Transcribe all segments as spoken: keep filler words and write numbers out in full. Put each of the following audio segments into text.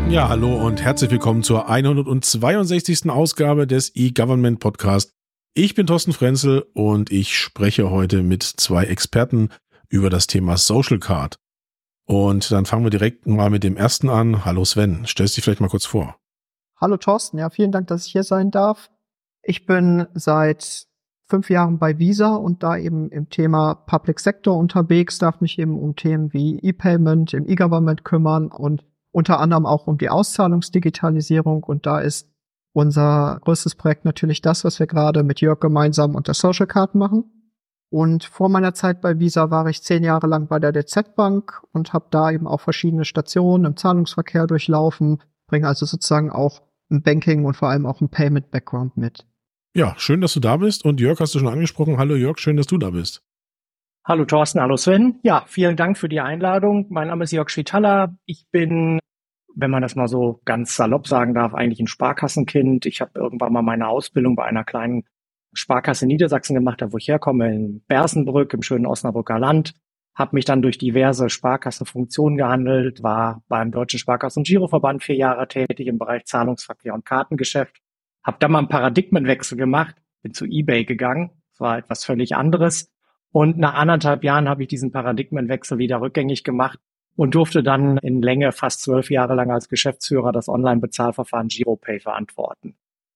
Ja, hallo und herzlich willkommen zur hundertzweiundsechzigsten Ausgabe des E-Government Podcast. Ich bin Thorsten Frenzel und ich spreche heute mit zwei Experten über das Thema Social Card. Und dann fangen wir direkt mal mit dem ersten an. Hallo Sven, stellst dich vielleicht mal kurz vor. Hallo Thorsten, ja, vielen Dank, dass ich hier sein darf. Ich bin seit fünf Jahren bei Visa und da eben im Thema Public Sector unterwegs, darf mich eben um Themen wie E-Payment, im E-Government kümmern und unter anderem auch um die Auszahlungsdigitalisierung. Und da ist unser größtes Projekt natürlich das, was wir gerade mit Jörg gemeinsam unter Social Card machen. Und vor meiner Zeit bei Visa war ich zehn Jahre lang bei der D Z Bank und habe da eben auch verschiedene Stationen im Zahlungsverkehr durchlaufen, bringe also sozusagen auch ein Banking und vor allem auch ein Payment-Background mit. Ja, schön, dass du da bist. Und Jörg hast du schon angesprochen. Hallo Jörg, schön, dass du da bist. Hallo Thorsten, hallo Sven. Ja, vielen Dank für die Einladung. Mein Name ist Jörg Schwitaler. Ich bin, wenn man das mal so ganz salopp sagen darf, eigentlich ein Sparkassenkind. Ich habe irgendwann mal meine Ausbildung bei einer kleinen Sparkasse in Niedersachsen gemacht, da wo ich herkomme, in Bersenbrück im schönen Osnabrücker Land. Habe mich dann durch diverse Sparkassenfunktionen gehandelt, war beim Deutschen Sparkassen- und Giroverband vier Jahre tätig im Bereich Zahlungsverkehr und Kartengeschäft. Habe dann mal einen Paradigmenwechsel gemacht, bin zu eBay gegangen. Das war etwas völlig anderes. Und nach anderthalb Jahren habe ich diesen Paradigmenwechsel wieder rückgängig gemacht und durfte dann in Länge fast zwölf Jahre lang als Geschäftsführer das Online-Bezahlverfahren GiroPay verantworten.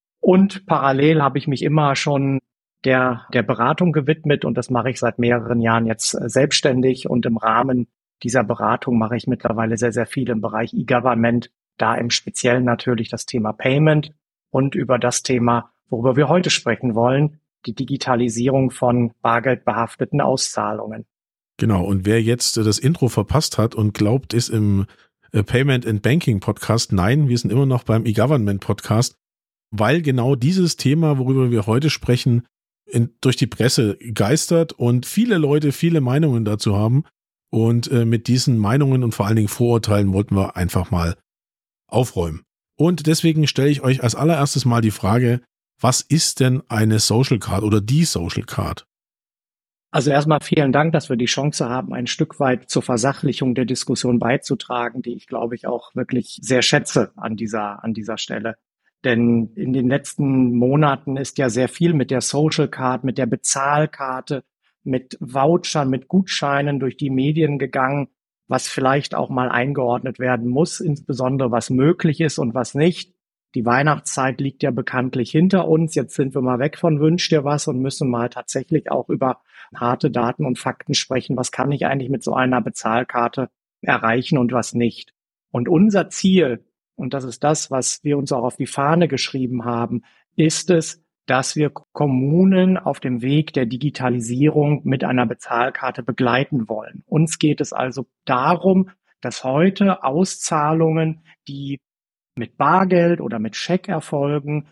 Und parallel habe ich mich immer schon der, der Beratung gewidmet und das mache ich seit mehreren Jahren jetzt selbstständig. Und im Rahmen dieser Beratung mache ich mittlerweile sehr, sehr viel im Bereich E-Government, da im Speziellen natürlich das Thema Payment und über das Thema, worüber wir heute sprechen wollen, die Digitalisierung von bargeldbehafteten Auszahlungen. Genau, und wer jetzt das Intro verpasst hat und glaubt, ist im Payment and Banking Podcast, nein, wir sind immer noch beim E-Government Podcast, weil genau dieses Thema, worüber wir heute sprechen, in, durch die Presse geistert und viele Leute viele Meinungen dazu haben. Und äh, mit diesen Meinungen und vor allen Dingen Vorurteilen wollten wir einfach mal aufräumen. Und deswegen stelle ich euch als allererstes mal die Frage, was ist denn eine Social Card oder die Social Card? Also erstmal vielen Dank, dass wir die Chance haben, ein Stück weit zur Versachlichung der Diskussion beizutragen, die ich, glaube ich, auch wirklich sehr schätze an dieser, an dieser Stelle. Denn in den letzten Monaten ist ja sehr viel mit der Social Card, mit der Bezahlkarte, mit Vouchern, mit Gutscheinen durch die Medien gegangen, was vielleicht auch mal eingeordnet werden muss, insbesondere was möglich ist und was nicht. Die Weihnachtszeit liegt ja bekanntlich hinter uns. Jetzt sind wir mal weg von Wünsch dir was und müssen mal tatsächlich auch über harte Daten und Fakten sprechen. Was kann ich eigentlich mit so einer Bezahlkarte erreichen und was nicht? Und unser Ziel, und das ist das, was wir uns auch auf die Fahne geschrieben haben, ist es, dass wir Kommunen auf dem Weg der Digitalisierung mit einer Bezahlkarte begleiten wollen. Uns geht es also darum, dass heute Auszahlungen, die mit Bargeld oder mit Scheck erfolgen,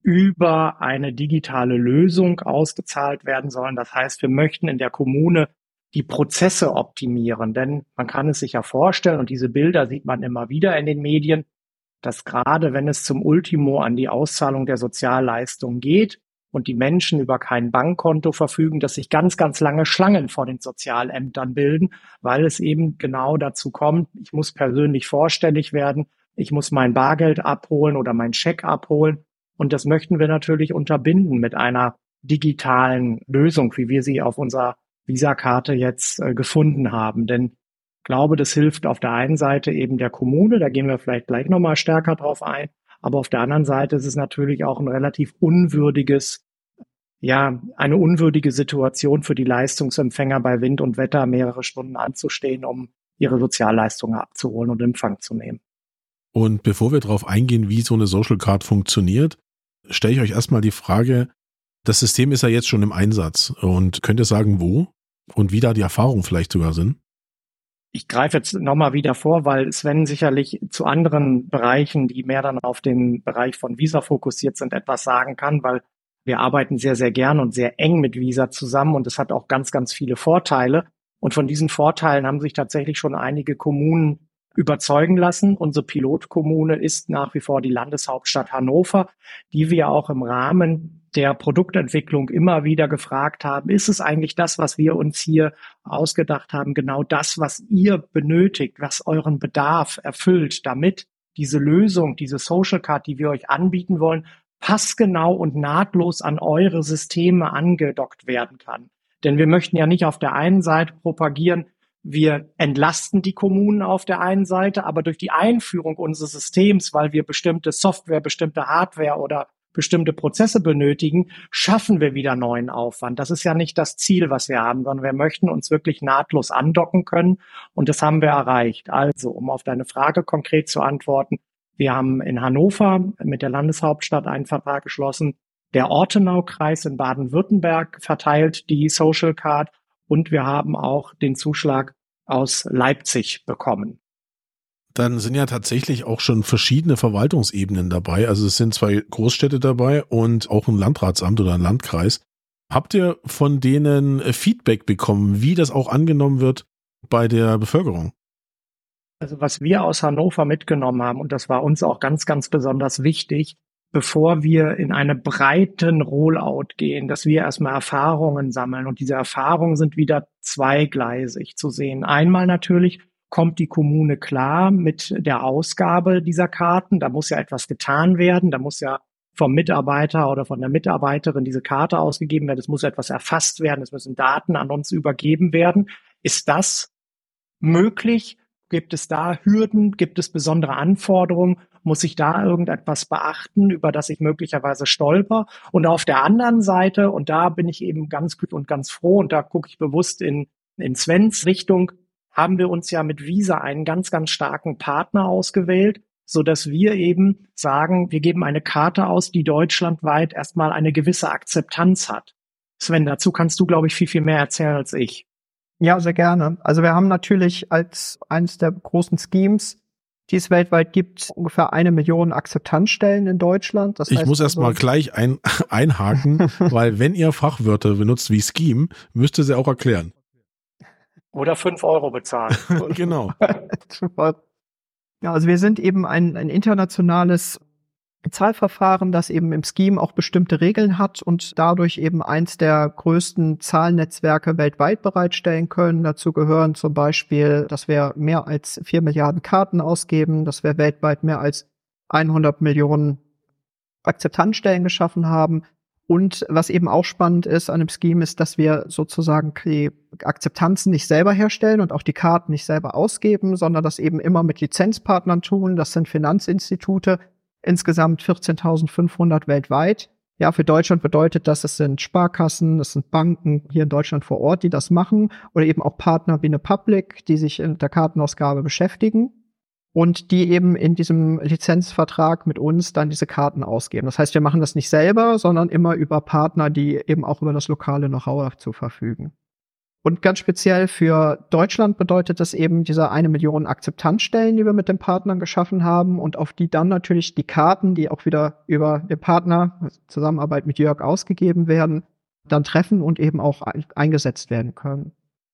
über eine digitale Lösung ausgezahlt werden sollen. Das heißt, wir möchten in der Kommune die Prozesse optimieren, denn man kann es sich ja vorstellen, und diese Bilder sieht man immer wieder in den Medien, dass gerade wenn es zum Ultimo an die Auszahlung der Sozialleistungen geht und die Menschen über kein Bankkonto verfügen, dass sich ganz, ganz lange Schlangen vor den Sozialämtern bilden, weil es eben genau dazu kommt, ich muss persönlich vorstellig werden, ich muss mein Bargeld abholen oder mein Scheck abholen. Und das möchten wir natürlich unterbinden mit einer digitalen Lösung, wie wir sie auf unserer Visa-Karte jetzt äh, gefunden haben. Denn ich glaube, das hilft auf der einen Seite eben der Kommune, da gehen wir vielleicht gleich nochmal stärker drauf ein, aber auf der anderen Seite ist es natürlich auch ein relativ unwürdiges, ja, eine unwürdige Situation für die Leistungsempfänger bei Wind und Wetter mehrere Stunden anzustehen, um ihre Sozialleistungen abzuholen und in Empfang zu nehmen. Und bevor wir darauf eingehen, wie so eine Social Card funktioniert, stelle ich euch erstmal die Frage, das System ist ja jetzt schon im Einsatz und könnt ihr sagen, wo und wie da die Erfahrungen vielleicht sogar sind? Ich greife jetzt nochmal wieder vor, weil Sven sicherlich zu anderen Bereichen, die mehr dann auf den Bereich von Visa fokussiert sind, etwas sagen kann, weil wir arbeiten sehr, sehr gern und sehr eng mit Visa zusammen und es hat auch ganz, ganz viele Vorteile. Und von diesen Vorteilen haben sich tatsächlich schon einige Kommunen überzeugen lassen. Unsere Pilotkommune ist nach wie vor die Landeshauptstadt Hannover, die wir auch im Rahmen der Produktentwicklung immer wieder gefragt haben, ist es eigentlich das, was wir uns hier ausgedacht haben, genau das, was ihr benötigt, was euren Bedarf erfüllt, damit diese Lösung, diese Social Card, die wir euch anbieten wollen, passgenau und nahtlos an eure Systeme angedockt werden kann. Denn wir möchten ja nicht auf der einen Seite propagieren, wir entlasten die Kommunen auf der einen Seite, aber durch die Einführung unseres Systems, weil wir bestimmte Software, bestimmte Hardware oder bestimmte Prozesse benötigen, schaffen wir wieder neuen Aufwand. Das ist ja nicht das Ziel, was wir haben, sondern wir möchten uns wirklich nahtlos andocken können und das haben wir erreicht. Also, um auf deine Frage konkret zu antworten, wir haben in Hannover mit der Landeshauptstadt einen Vertrag geschlossen. Der Ortenau-Kreis in Baden-Württemberg verteilt die Social Card und wir haben auch den Zuschlag aus Leipzig bekommen. Dann sind ja tatsächlich auch schon verschiedene Verwaltungsebenen dabei. Also es sind zwei Großstädte dabei und auch ein Landratsamt oder ein Landkreis. Habt ihr von denen Feedback bekommen, wie das auch angenommen wird bei der Bevölkerung? Also was wir aus Hannover mitgenommen haben, und das war uns auch ganz, ganz besonders wichtig, bevor wir in einen breiten Rollout gehen, dass wir erstmal Erfahrungen sammeln. Und diese Erfahrungen sind wieder zweigleisig zu sehen. Einmal natürlich kommt die Kommune klar mit der Ausgabe dieser Karten. Da muss ja etwas getan werden. Da muss ja vom Mitarbeiter oder von der Mitarbeiterin diese Karte ausgegeben werden. Es muss etwas erfasst werden. Es müssen Daten an uns übergeben werden. Ist das möglich? Gibt es da Hürden? Gibt es besondere Anforderungen? Muss ich da irgendetwas beachten, über das ich möglicherweise stolper? Und auf der anderen Seite, und da bin ich eben ganz gut und ganz froh, und da gucke ich bewusst in, in Svens Richtung, haben wir uns ja mit Visa einen ganz, ganz starken Partner ausgewählt, so dass wir eben sagen, wir geben eine Karte aus, die deutschlandweit erstmal eine gewisse Akzeptanz hat. Sven, dazu kannst du, glaube ich, viel, viel mehr erzählen als ich. Ja, sehr gerne. Also wir haben natürlich als eines der großen Schemes, die es weltweit gibt, ungefähr eine Million Akzeptanzstellen in Deutschland. Das ich heißt muss erst also, mal gleich ein, einhaken, weil wenn ihr Fachwörter benutzt wie Scheme, müsst ihr sie auch erklären. Oder fünf Euro bezahlen. Genau. Ja, also wir sind eben ein, ein internationales Zahlverfahren, das eben im Scheme auch bestimmte Regeln hat und dadurch eben eins der größten Zahlnetzwerke weltweit bereitstellen können. Dazu gehören zum Beispiel, dass wir mehr als vier Milliarden Karten ausgeben, dass wir weltweit mehr als hundert Millionen Akzeptanzstellen geschaffen haben. Und was eben auch spannend ist an dem Scheme, ist, dass wir sozusagen die Akzeptanzen nicht selber herstellen und auch die Karten nicht selber ausgeben, sondern das eben immer mit Lizenzpartnern tun. Das sind Finanzinstitute, insgesamt vierzehntausendfünfhundert weltweit. Ja, für Deutschland bedeutet das, es sind Sparkassen, es sind Banken hier in Deutschland vor Ort, die das machen, oder eben auch Partner wie eine Public, die sich in der Kartenausgabe beschäftigen und die eben in diesem Lizenzvertrag mit uns dann diese Karten ausgeben. Das heißt, wir machen das nicht selber, sondern immer über Partner, die eben auch über das lokale Know-how zu verfügen. Und ganz speziell für Deutschland bedeutet das eben diese eine Million Akzeptanzstellen, die wir mit den Partnern geschaffen haben und auf die dann natürlich die Karten, die auch wieder über den Partner, also Zusammenarbeit mit Jörg, ausgegeben werden, dann treffen und eben auch eingesetzt werden können.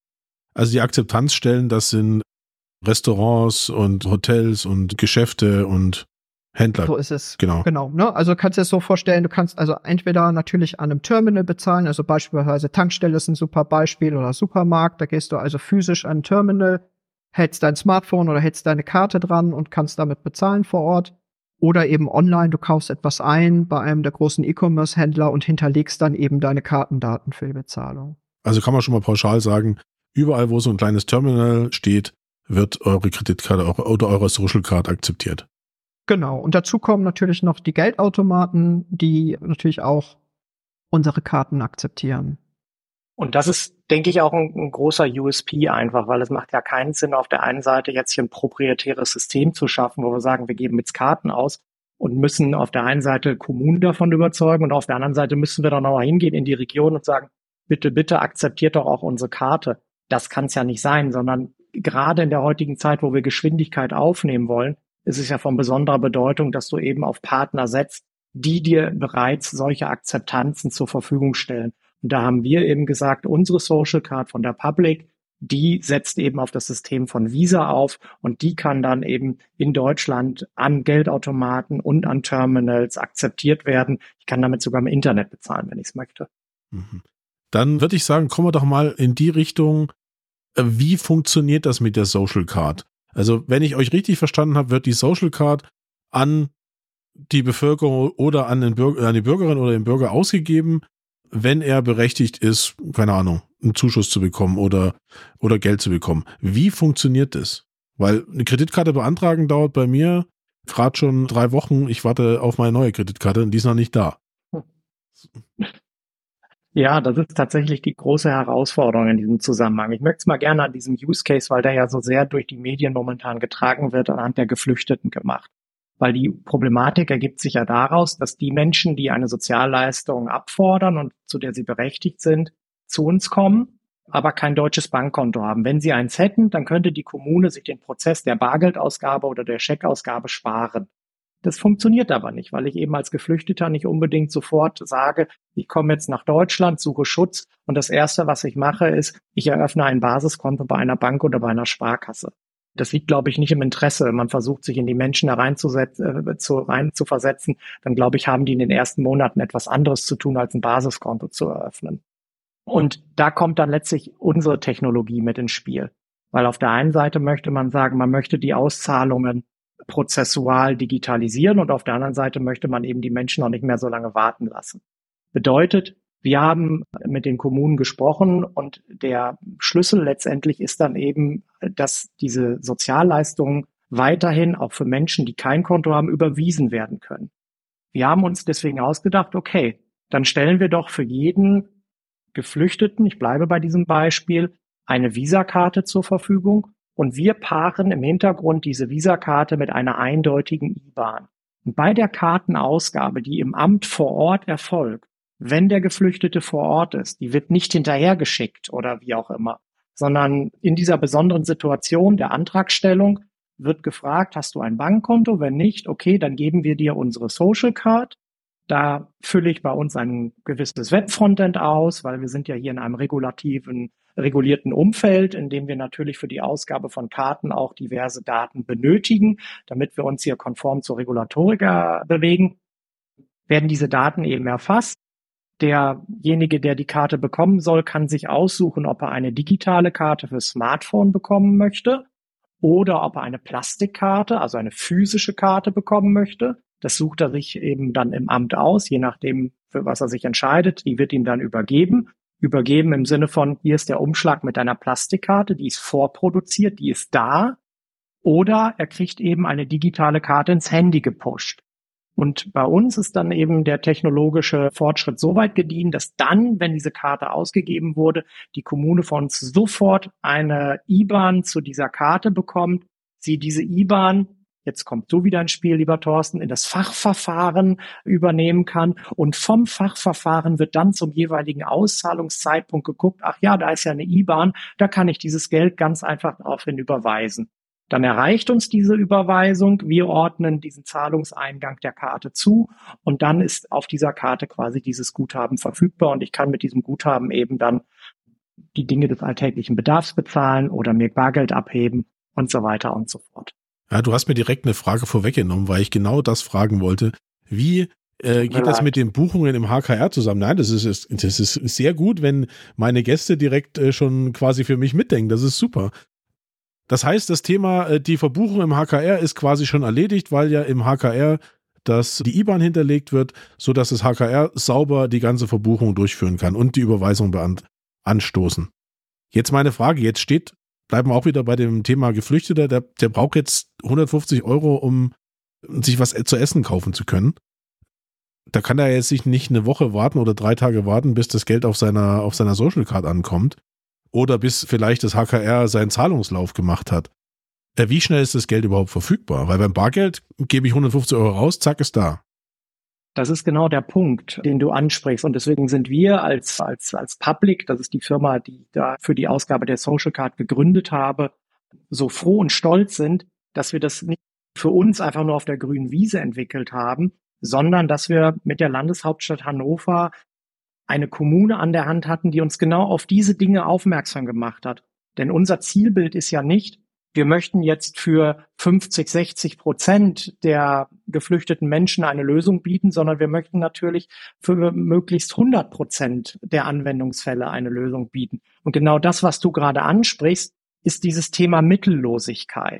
Also die Akzeptanzstellen, das sind Restaurants und Hotels und Geschäfte und Händler. So ist es. Genau. Genau. Ne? Also kannst du dir das so vorstellen, du kannst also entweder natürlich an einem Terminal bezahlen, also beispielsweise Tankstelle ist ein super Beispiel oder Supermarkt, da gehst du also physisch an ein Terminal, hältst dein Smartphone oder hältst deine Karte dran und kannst damit bezahlen vor Ort. Oder eben online, du kaufst etwas ein bei einem der großen E-Commerce-Händler und hinterlegst dann eben deine Kartendaten für die Bezahlung. Also kann man schon mal pauschal sagen, überall wo so ein kleines Terminal steht, wird eure Kreditkarte oder eure Social Card akzeptiert. Genau. Und dazu kommen natürlich noch die Geldautomaten, die natürlich auch unsere Karten akzeptieren. Und das ist, denke ich, auch ein, ein großer U S P einfach, weil es macht ja keinen Sinn, auf der einen Seite jetzt hier ein proprietäres System zu schaffen, wo wir sagen, wir geben jetzt Karten aus und müssen auf der einen Seite Kommunen davon überzeugen und auf der anderen Seite müssen wir dann auch hingehen in die Region und sagen, bitte, bitte akzeptiert doch auch unsere Karte. Das kann es ja nicht sein, sondern gerade in der heutigen Zeit, wo wir Geschwindigkeit aufnehmen wollen, ist es ja von besonderer Bedeutung, dass du eben auf Partner setzt, die dir bereits solche Akzeptanzen zur Verfügung stellen. Und da haben wir eben gesagt, unsere Social Card von der Public, die setzt eben auf das System von Visa auf und die kann dann eben in Deutschland an Geldautomaten und an Terminals akzeptiert werden. Ich kann damit sogar im Internet bezahlen, wenn ich es möchte. Dann würde ich sagen, kommen wir doch mal in die Richtung, wie funktioniert das mit der Social Card? Also wenn ich euch richtig verstanden habe, wird die Social Card an die Bevölkerung oder an, den Bürger, an die Bürgerin oder den Bürger ausgegeben, wenn er berechtigt ist, keine Ahnung, einen Zuschuss zu bekommen oder, oder Geld zu bekommen. Wie funktioniert das? Weil eine Kreditkarte beantragen dauert bei mir gerade schon drei Wochen. Ich warte auf meine neue Kreditkarte und die ist noch nicht da. Ja, das ist tatsächlich die große Herausforderung in diesem Zusammenhang. Ich möchte es mal gerne an diesem Use Case, weil der ja so sehr durch die Medien momentan getragen wird, anhand der Geflüchteten gemacht. Weil die Problematik ergibt sich ja daraus, dass die Menschen, die eine Sozialleistung abfordern und zu der sie berechtigt sind, zu uns kommen, aber kein deutsches Bankkonto haben. Wenn sie eins hätten, dann könnte die Kommune sich den Prozess der Bargeldausgabe oder der Scheckausgabe sparen. Das funktioniert aber nicht, weil ich eben als Geflüchteter nicht unbedingt sofort sage, ich komme jetzt nach Deutschland, suche Schutz und das Erste, was ich mache, ist, ich eröffne ein Basiskonto bei einer Bank oder bei einer Sparkasse. Das liegt, glaube ich, nicht im Interesse. Wenn man versucht, sich in die Menschen da reinzusetzen, äh, zu, rein zu versetzen, dann, glaube ich, haben die in den ersten Monaten etwas anderes zu tun, als ein Basiskonto zu eröffnen. Und da kommt dann letztlich unsere Technologie mit ins Spiel. Weil auf der einen Seite möchte man sagen, man möchte die Auszahlungen prozessual digitalisieren und auf der anderen Seite möchte man eben die Menschen auch nicht mehr so lange warten lassen. Bedeutet, wir haben mit den Kommunen gesprochen und der Schlüssel letztendlich ist dann eben, dass diese Sozialleistungen weiterhin auch für Menschen, die kein Konto haben, überwiesen werden können. Wir haben uns deswegen ausgedacht, okay, dann stellen wir doch für jeden Geflüchteten, ich bleibe bei diesem Beispiel, eine Visakarte zur Verfügung und wir paaren im Hintergrund diese Visakarte mit einer eindeutigen I B A N. Und bei der Kartenausgabe, die im Amt vor Ort erfolgt, wenn der Geflüchtete vor Ort ist, die wird nicht hinterhergeschickt oder wie auch immer, sondern in dieser besonderen Situation der Antragstellung wird gefragt, hast du ein Bankkonto? Wenn nicht, okay, dann geben wir dir unsere Social Card. Da fülle ich bei uns ein gewisses Webfrontend aus, weil wir sind ja hier in einem regulativen, regulierten Umfeld, in dem wir natürlich für die Ausgabe von Karten auch diverse Daten benötigen, damit wir uns hier konform zur Regulatorik bewegen, werden diese Daten eben erfasst. Derjenige, der die Karte bekommen soll, kann sich aussuchen, ob er eine digitale Karte für Smartphone bekommen möchte oder ob er eine Plastikkarte, also eine physische Karte bekommen möchte. Das sucht er sich eben dann im Amt aus, je nachdem, für was er sich entscheidet. Die wird ihm dann übergeben. Übergeben im Sinne von, hier ist der Umschlag mit einer Plastikkarte, die ist vorproduziert, die ist da. Oder er kriegt eben eine digitale Karte ins Handy gepusht. Und bei uns ist dann eben der technologische Fortschritt so weit gediehen, dass dann, wenn diese Karte ausgegeben wurde, die Kommune von uns sofort eine I B A N zu dieser Karte bekommt, sie diese I B A N, jetzt kommt du wieder ins Spiel, lieber Thorsten, in das Fachverfahren übernehmen kann und vom Fachverfahren wird dann zum jeweiligen Auszahlungszeitpunkt geguckt, ach ja, da ist ja eine I B A N, da kann ich dieses Geld ganz einfach daraufhin überweisen. Dann erreicht uns diese Überweisung, wir ordnen diesen Zahlungseingang der Karte zu und dann ist auf dieser Karte quasi dieses Guthaben verfügbar und ich kann mit diesem Guthaben eben dann die Dinge des alltäglichen Bedarfs bezahlen oder mir Bargeld abheben und so weiter und so fort. Ja, du hast mir direkt eine Frage vorweggenommen, weil ich genau das fragen wollte. Wie äh, geht das mit den Buchungen im H K R zusammen? Nein, das ist, das ist sehr gut, wenn meine Gäste direkt äh, schon quasi für mich mitdenken. Das ist super. Das heißt, das Thema, die Verbuchung im H K R ist quasi schon erledigt, weil ja im H K R das, die I B A N hinterlegt wird, sodass das H K R sauber die ganze Verbuchung durchführen kann und die Überweisung beant- anstoßen. Jetzt meine Frage, jetzt steht, bleiben wir auch wieder bei dem Thema Geflüchteter, der, der braucht jetzt hundertfünfzig Euro, um sich was zu essen kaufen zu können. Da kann er jetzt sich nicht eine Woche warten oder drei Tage warten, bis das Geld auf seiner, auf seiner Social Card ankommt. Oder bis vielleicht das H K R seinen Zahlungslauf gemacht hat. Wie schnell ist das Geld überhaupt verfügbar? Weil beim Bargeld gebe ich hundertfünfzig Euro raus, zack, ist da. Das ist genau der Punkt, den du ansprichst. Und deswegen sind wir als, als, als Public, das ist die Firma, die da für die Ausgabe der Social Card gegründet habe, so froh und stolz sind, dass wir das nicht für uns einfach nur auf der grünen Wiese entwickelt haben, sondern dass wir mit der Landeshauptstadt Hannover eine Kommune an der Hand hatten, die uns genau auf diese Dinge aufmerksam gemacht hat. Denn unser Zielbild ist ja nicht, wir möchten jetzt für fünfzig, sechzig Prozent der geflüchteten Menschen eine Lösung bieten, sondern wir möchten natürlich für möglichst hundert Prozent der Anwendungsfälle eine Lösung bieten. Und genau das, was du gerade ansprichst, ist dieses Thema Mittellosigkeit.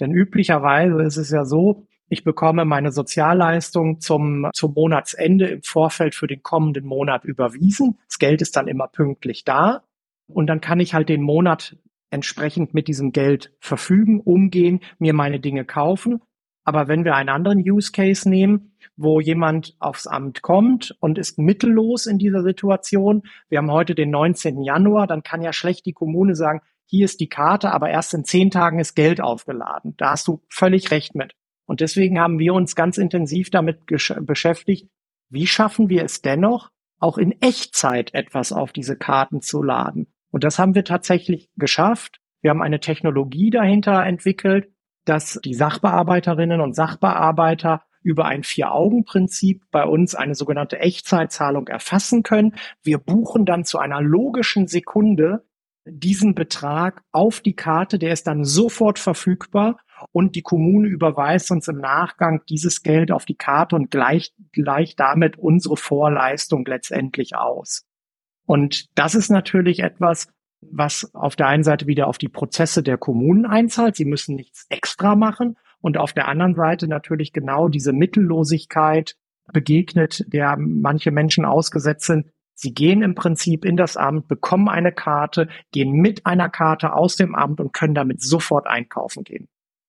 Denn üblicherweise ist es ja so, ich bekomme meine Sozialleistung zum, zum Monatsende im Vorfeld für den kommenden Monat überwiesen. Das Geld ist dann immer pünktlich da. Und dann kann ich halt den Monat entsprechend mit diesem Geld verfügen, umgehen, mir meine Dinge kaufen. Aber wenn wir einen anderen Use Case nehmen, wo jemand aufs Amt kommt und ist mittellos in dieser Situation, wir haben heute den neunzehnten Januar, dann kann ja schlecht die Kommune sagen, hier ist die Karte, aber erst in zehn Tagen ist Geld aufgeladen. Da hast du völlig recht mit. Und deswegen haben wir uns ganz intensiv damit gesch- beschäftigt, wie schaffen wir es dennoch, auch in Echtzeit etwas auf diese Karten zu laden. Und das haben wir tatsächlich geschafft. Wir haben eine Technologie dahinter entwickelt, dass die Sachbearbeiterinnen und Sachbearbeiter über ein Vier-Augen-Prinzip bei uns eine sogenannte Echtzeitzahlung erfassen können. Wir buchen dann zu einer logischen Sekunde diesen Betrag auf die Karte, der ist dann sofort verfügbar und die Kommune überweist uns im Nachgang dieses Geld auf die Karte und gleicht, gleicht damit unsere Vorleistung letztendlich aus. Und das ist natürlich etwas, was auf der einen Seite wieder auf die Prozesse der Kommunen einzahlt. Sie müssen nichts extra machen. Und auf der anderen Seite natürlich genau diese Mittellosigkeit begegnet, der manche Menschen ausgesetzt sind. Sie gehen im Prinzip in das Amt, bekommen eine Karte, gehen mit einer Karte aus dem Amt und können damit sofort einkaufen gehen.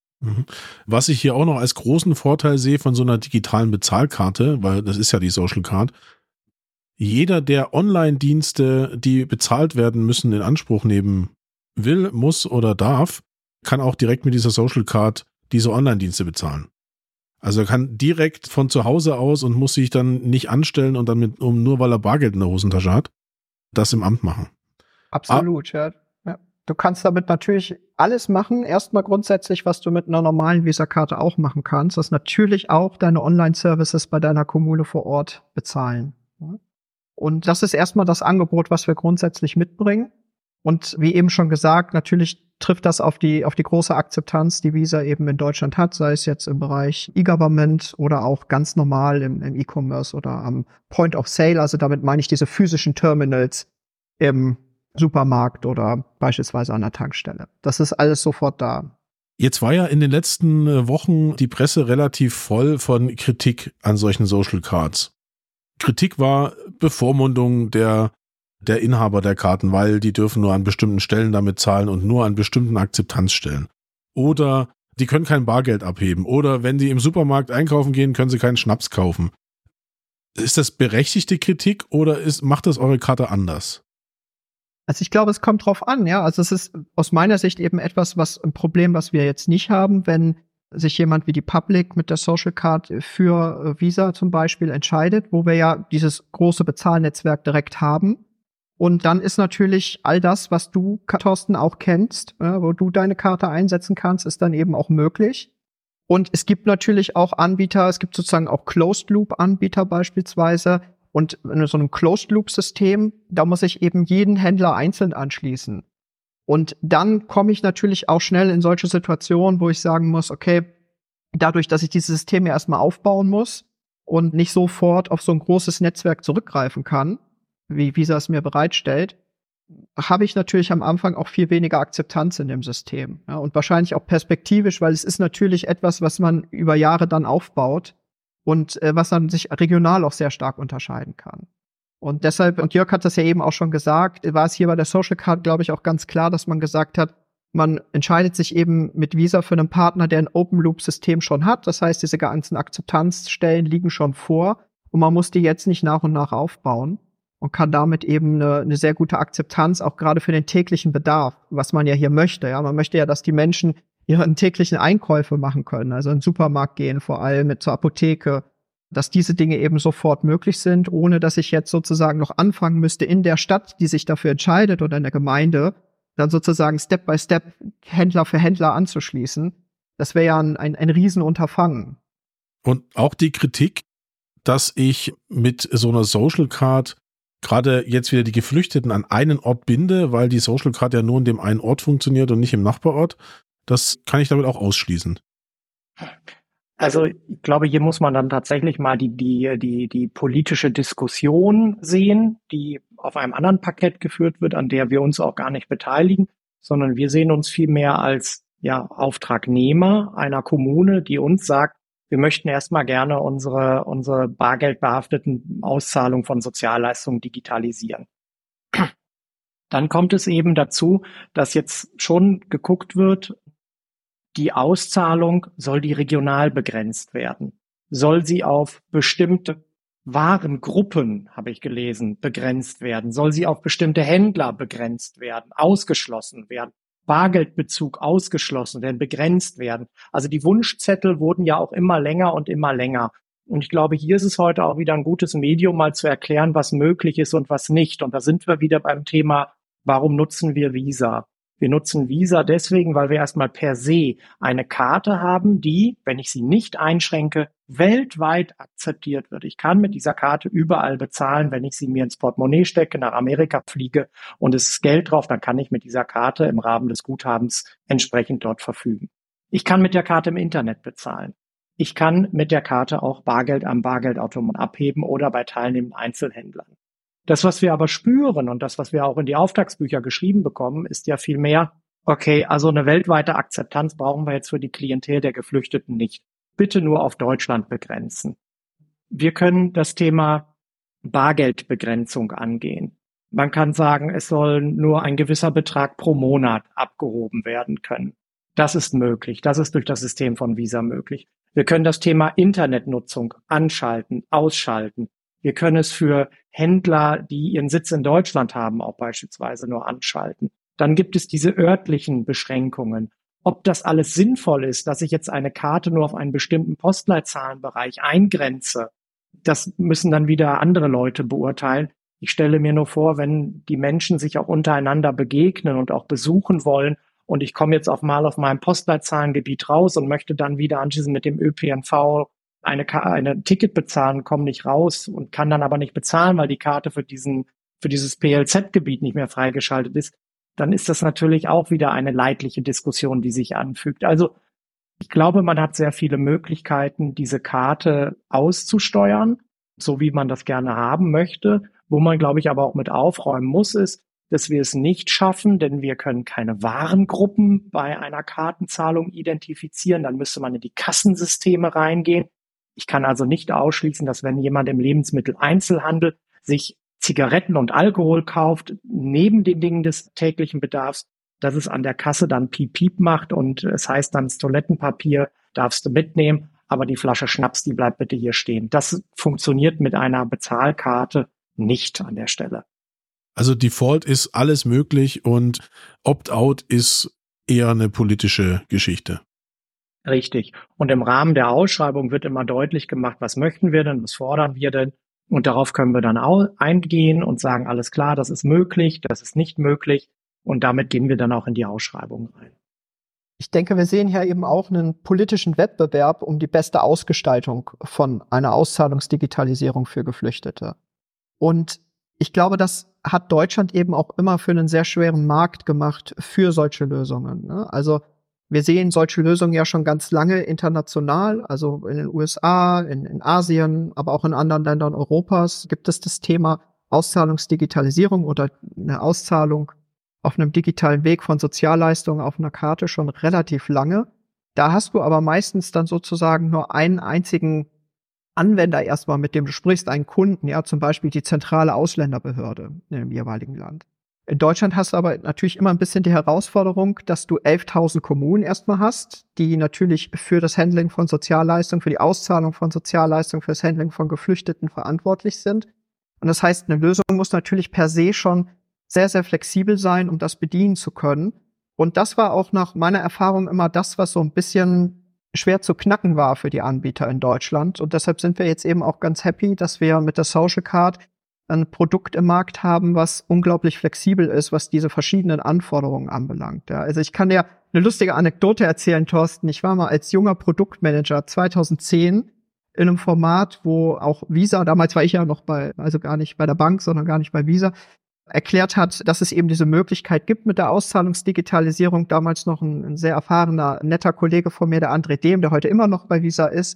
Was ich hier auch noch als großen Vorteil sehe von so einer digitalen Bezahlkarte, weil das ist ja die Social Card, jeder, der Online-Dienste, die bezahlt werden müssen, in Anspruch nehmen will, muss oder darf, kann auch direkt mit dieser Social Card diese Online-Dienste bezahlen. Also er kann direkt von zu Hause aus und muss sich dann nicht anstellen und dann mit, um nur weil er Bargeld in der Hosentasche hat, das im Amt machen. Absolut, ah. ja. ja. Du kannst damit natürlich alles machen. Erstmal grundsätzlich, was du mit einer normalen Visa-Karte auch machen kannst, ist natürlich auch deine Online-Services bei deiner Kommune vor Ort bezahlen. Und das ist erstmal das Angebot, was wir grundsätzlich mitbringen. Und wie eben schon gesagt, natürlich trifft das auf die auf die große Akzeptanz, die Visa eben in Deutschland hat, sei es jetzt im Bereich E-Government oder auch ganz normal im, im E-Commerce oder am Point of Sale. Also damit meine ich diese physischen Terminals im Supermarkt oder beispielsweise an der Tankstelle. Das ist alles sofort da. Jetzt war ja in den letzten Wochen die Presse relativ voll von Kritik an solchen Social Cards. Kritik war Bevormundung der, der Inhaber der Karten, weil die dürfen nur an bestimmten Stellen damit zahlen und nur an bestimmten Akzeptanzstellen. Oder die können kein Bargeld abheben. Oder wenn die im Supermarkt einkaufen gehen, können sie keinen Schnaps kaufen. Ist das berechtigte Kritik oder ist, macht das eure Karte anders? Also ich glaube, es kommt drauf an, ja. Also es ist aus meiner Sicht eben etwas, was ein Problem, was wir jetzt nicht haben, wenn sich jemand wie die Public mit der Social Card für Visa zum Beispiel entscheidet, wo wir ja dieses große Bezahlnetzwerk direkt haben. Und dann ist natürlich all das, was du, Thorsten, auch kennst, ja, wo du deine Karte einsetzen kannst, ist dann eben auch möglich. Und es gibt natürlich auch Anbieter, es gibt sozusagen auch Closed-Loop-Anbieter beispielsweise. Und in so einem Closed-Loop-System, da muss ich eben jeden Händler einzeln anschließen. Und dann komme ich natürlich auch schnell in solche Situationen, wo ich sagen muss, okay, dadurch, dass ich dieses System ja erstmal aufbauen muss und nicht sofort auf so ein großes Netzwerk zurückgreifen kann, wie Visa es mir bereitstellt, habe ich natürlich am Anfang auch viel weniger Akzeptanz in dem System. Ja, und wahrscheinlich auch perspektivisch, weil es ist natürlich etwas, was man über Jahre dann aufbaut und äh, was dann sich regional auch sehr stark unterscheiden kann. Und deshalb, und Jörg hat das ja eben auch schon gesagt, war es hier bei der Social Card, glaube ich, auch ganz klar, dass man gesagt hat, man entscheidet sich eben mit Visa für einen Partner, der ein Open-Loop-System schon hat. Das heißt, diese ganzen Akzeptanzstellen liegen schon vor und man muss die jetzt nicht nach und nach aufbauen und kann damit eben eine, eine sehr gute Akzeptanz, auch gerade für den täglichen Bedarf, was man ja hier möchte. Ja, man möchte ja, dass die Menschen ihre täglichen Einkäufe machen können, also in den Supermarkt gehen, vor allem mit zur Apotheke, dass diese Dinge eben sofort möglich sind, ohne dass ich jetzt sozusagen noch anfangen müsste, in der Stadt, die sich dafür entscheidet oder in der Gemeinde, dann sozusagen Step by Step Händler für Händler anzuschließen. Das wäre ja ein, ein, ein Riesenunterfangen. Und auch die Kritik, dass ich mit so einer Social Card gerade jetzt wieder die Geflüchteten an einen Ort binde, weil die Social Card ja nur in dem einen Ort funktioniert und nicht im Nachbarort, das kann ich damit auch ausschließen. Also ich glaube, hier muss man dann tatsächlich mal die, die, die, die politische Diskussion sehen, die auf einem anderen Parkett geführt wird, an der wir uns auch gar nicht beteiligen, sondern wir sehen uns vielmehr als ja, Auftragnehmer einer Kommune, die uns sagt, wir möchten erstmal gerne unsere, unsere bargeldbehafteten Auszahlungen von Sozialleistungen digitalisieren. Dann kommt es eben dazu, dass jetzt schon geguckt wird, die Auszahlung, soll die regional begrenzt werden? Soll sie auf bestimmte Warengruppen, habe ich gelesen, begrenzt werden? Soll sie auf bestimmte Händler begrenzt werden, ausgeschlossen werden? Bargeldbezug ausgeschlossen werden, begrenzt werden? Also die Wunschzettel wurden ja auch immer länger und immer länger. Und ich glaube, hier ist es heute auch wieder ein gutes Medium, mal zu erklären, was möglich ist und was nicht. Und da sind wir wieder beim Thema, warum nutzen wir Visa? Wir nutzen Visa deswegen, weil wir erstmal per se eine Karte haben, die, wenn ich sie nicht einschränke, weltweit akzeptiert wird. Ich kann mit dieser Karte überall bezahlen, wenn ich sie mir ins Portemonnaie stecke, nach Amerika fliege und es ist Geld drauf, dann kann ich mit dieser Karte im Rahmen des Guthabens entsprechend dort verfügen. Ich kann mit der Karte im Internet bezahlen. Ich kann mit der Karte auch Bargeld am Bargeldautomaten abheben oder bei teilnehmenden Einzelhändlern. Das, was wir aber spüren und das, was wir auch in die Auftragsbücher geschrieben bekommen, ist ja viel mehr, okay, also eine weltweite Akzeptanz brauchen wir jetzt für die Klientel der Geflüchteten nicht. Bitte nur auf Deutschland begrenzen. Wir können das Thema Bargeldbegrenzung angehen. Man kann sagen, es soll nur ein gewisser Betrag pro Monat abgehoben werden können. Das ist möglich. Das ist durch das System von Visa möglich. Wir können das Thema Internetnutzung anschalten, ausschalten. Wir können es für Händler, die ihren Sitz in Deutschland haben, auch beispielsweise nur anschalten. Dann gibt es diese örtlichen Beschränkungen. Ob das alles sinnvoll ist, dass ich jetzt eine Karte nur auf einen bestimmten Postleitzahlenbereich eingrenze, das müssen dann wieder andere Leute beurteilen. Ich stelle mir nur vor, wenn die Menschen sich auch untereinander begegnen und auch besuchen wollen und ich komme jetzt auf mal auf meinem Postleitzahlengebiet raus und möchte dann wieder anschließend mit dem Ö P N V eine, eine Ticket bezahlen, komme nicht raus und kann dann aber nicht bezahlen, weil die Karte für diesen, für dieses P L Z-Gebiet nicht mehr freigeschaltet ist, dann ist das natürlich auch wieder eine leidliche Diskussion, die sich anfügt. Also ich glaube, man hat sehr viele Möglichkeiten, diese Karte auszusteuern, so wie man das gerne haben möchte. Wo man, glaube ich, aber auch mit aufräumen muss, ist, dass wir es nicht schaffen, denn wir können keine Warengruppen bei einer Kartenzahlung identifizieren. Dann müsste man in die Kassensysteme reingehen. Ich kann also nicht ausschließen, dass wenn jemand im Lebensmitteleinzelhandel sich Zigaretten und Alkohol kauft, neben den Dingen des täglichen Bedarfs, dass es an der Kasse dann Piep Piep macht und es heißt dann, das Toilettenpapier darfst du mitnehmen, aber die Flasche Schnaps, die bleibt bitte hier stehen. Das funktioniert mit einer Bezahlkarte nicht an der Stelle. Also Default ist alles möglich und Opt-out ist eher eine politische Geschichte. Richtig. Und im Rahmen der Ausschreibung wird immer deutlich gemacht, was möchten wir denn, was fordern wir denn? Und darauf können wir dann auch eingehen und sagen, alles klar, das ist möglich, das ist nicht möglich. Und damit gehen wir dann auch in die Ausschreibung rein. Ich denke, wir sehen hier eben auch einen politischen Wettbewerb um die beste Ausgestaltung von einer Auszahlungsdigitalisierung für Geflüchtete. Und ich glaube, das hat Deutschland eben auch immer für einen sehr schweren Markt gemacht für solche Lösungen. Also wir sehen solche Lösungen ja schon ganz lange international, also in den U S A, in, in Asien, aber auch in anderen Ländern Europas gibt es das Thema Auszahlungsdigitalisierung oder eine Auszahlung auf einem digitalen Weg von Sozialleistungen auf einer Karte schon relativ lange. Da hast du aber meistens dann sozusagen nur einen einzigen Anwender erstmal, mit dem du sprichst, einen Kunden, ja, zum Beispiel die zentrale Ausländerbehörde in dem jeweiligen Land. In Deutschland hast du aber natürlich immer ein bisschen die Herausforderung, dass du elftausend Kommunen erstmal hast, die natürlich für das Handling von Sozialleistungen, für die Auszahlung von Sozialleistungen, für das Handling von Geflüchteten verantwortlich sind. Und das heißt, eine Lösung muss natürlich per se schon sehr, sehr flexibel sein, um das bedienen zu können. Und das war auch nach meiner Erfahrung immer das, was so ein bisschen schwer zu knacken war für die Anbieter in Deutschland. Und deshalb sind wir jetzt eben auch ganz happy, dass wir mit der Social Card ein Produkt im Markt haben, was unglaublich flexibel ist, was diese verschiedenen Anforderungen anbelangt. Ja, also ich kann dir eine lustige Anekdote erzählen, Thorsten. Ich war mal als junger Produktmanager zweitausendzehn in einem Format, wo auch Visa, damals war ich ja noch bei, also gar nicht bei der Bank, sondern gar nicht bei Visa, erklärt hat, dass es eben diese Möglichkeit gibt mit der Auszahlungsdigitalisierung. Damals noch ein, ein sehr erfahrener, netter Kollege von mir, der André Dehm, der heute immer noch bei Visa ist,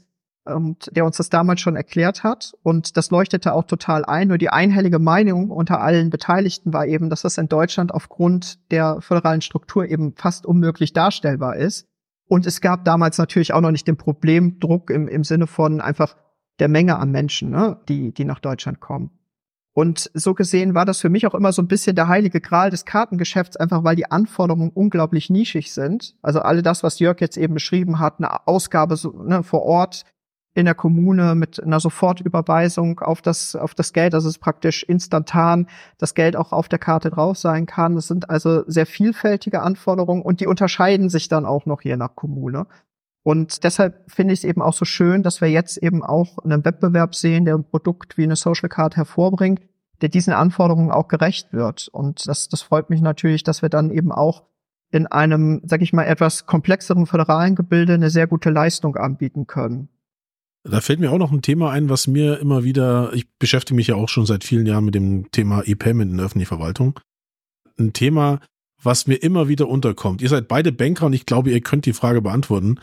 und der uns das damals schon erklärt hat. Und das leuchtete auch total ein. Nur die einhellige Meinung unter allen Beteiligten war eben, dass das in Deutschland aufgrund der föderalen Struktur eben fast unmöglich darstellbar ist. Und es gab damals natürlich auch noch nicht den Problemdruck im, im Sinne von einfach der Menge an Menschen, ne, die, die nach Deutschland kommen. Und so gesehen war das für mich auch immer so ein bisschen der heilige Gral des Kartengeschäfts, einfach weil die Anforderungen unglaublich nischig sind. Also alle das, was Jörg jetzt eben beschrieben hat, eine Ausgabe so, ne, vor Ort in der Kommune mit einer Sofortüberweisung auf das, auf das Geld, dass es praktisch instantan das Geld auch auf der Karte drauf sein kann. Das sind also sehr vielfältige Anforderungen und die unterscheiden sich dann auch noch je nach Kommune. Und deshalb finde ich es eben auch so schön, dass wir jetzt eben auch einen Wettbewerb sehen, der ein Produkt wie eine Social Card hervorbringt, der diesen Anforderungen auch gerecht wird. Und das, das freut mich natürlich, dass wir dann eben auch in einem, sag ich mal, etwas komplexeren föderalen Gebilde eine sehr gute Leistung anbieten können. Da fällt mir auch noch ein Thema ein, was mir immer wieder, ich beschäftige mich ja auch schon seit vielen Jahren mit dem Thema E-Payment in der öffentlichen Verwaltung. Ein Thema, was mir immer wieder unterkommt. Ihr seid beide Banker und ich glaube, ihr könnt die Frage beantworten.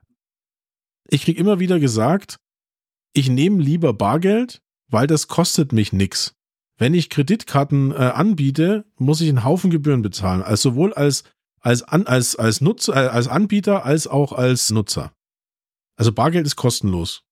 Ich krieg immer wieder gesagt, ich nehme lieber Bargeld, weil das kostet mich nix. Wenn ich Kreditkarten äh, anbiete, muss ich einen Haufen Gebühren bezahlen, also sowohl als als an, als als Nutzer, äh, als Anbieter als auch als Nutzer. Also Bargeld ist kostenlos.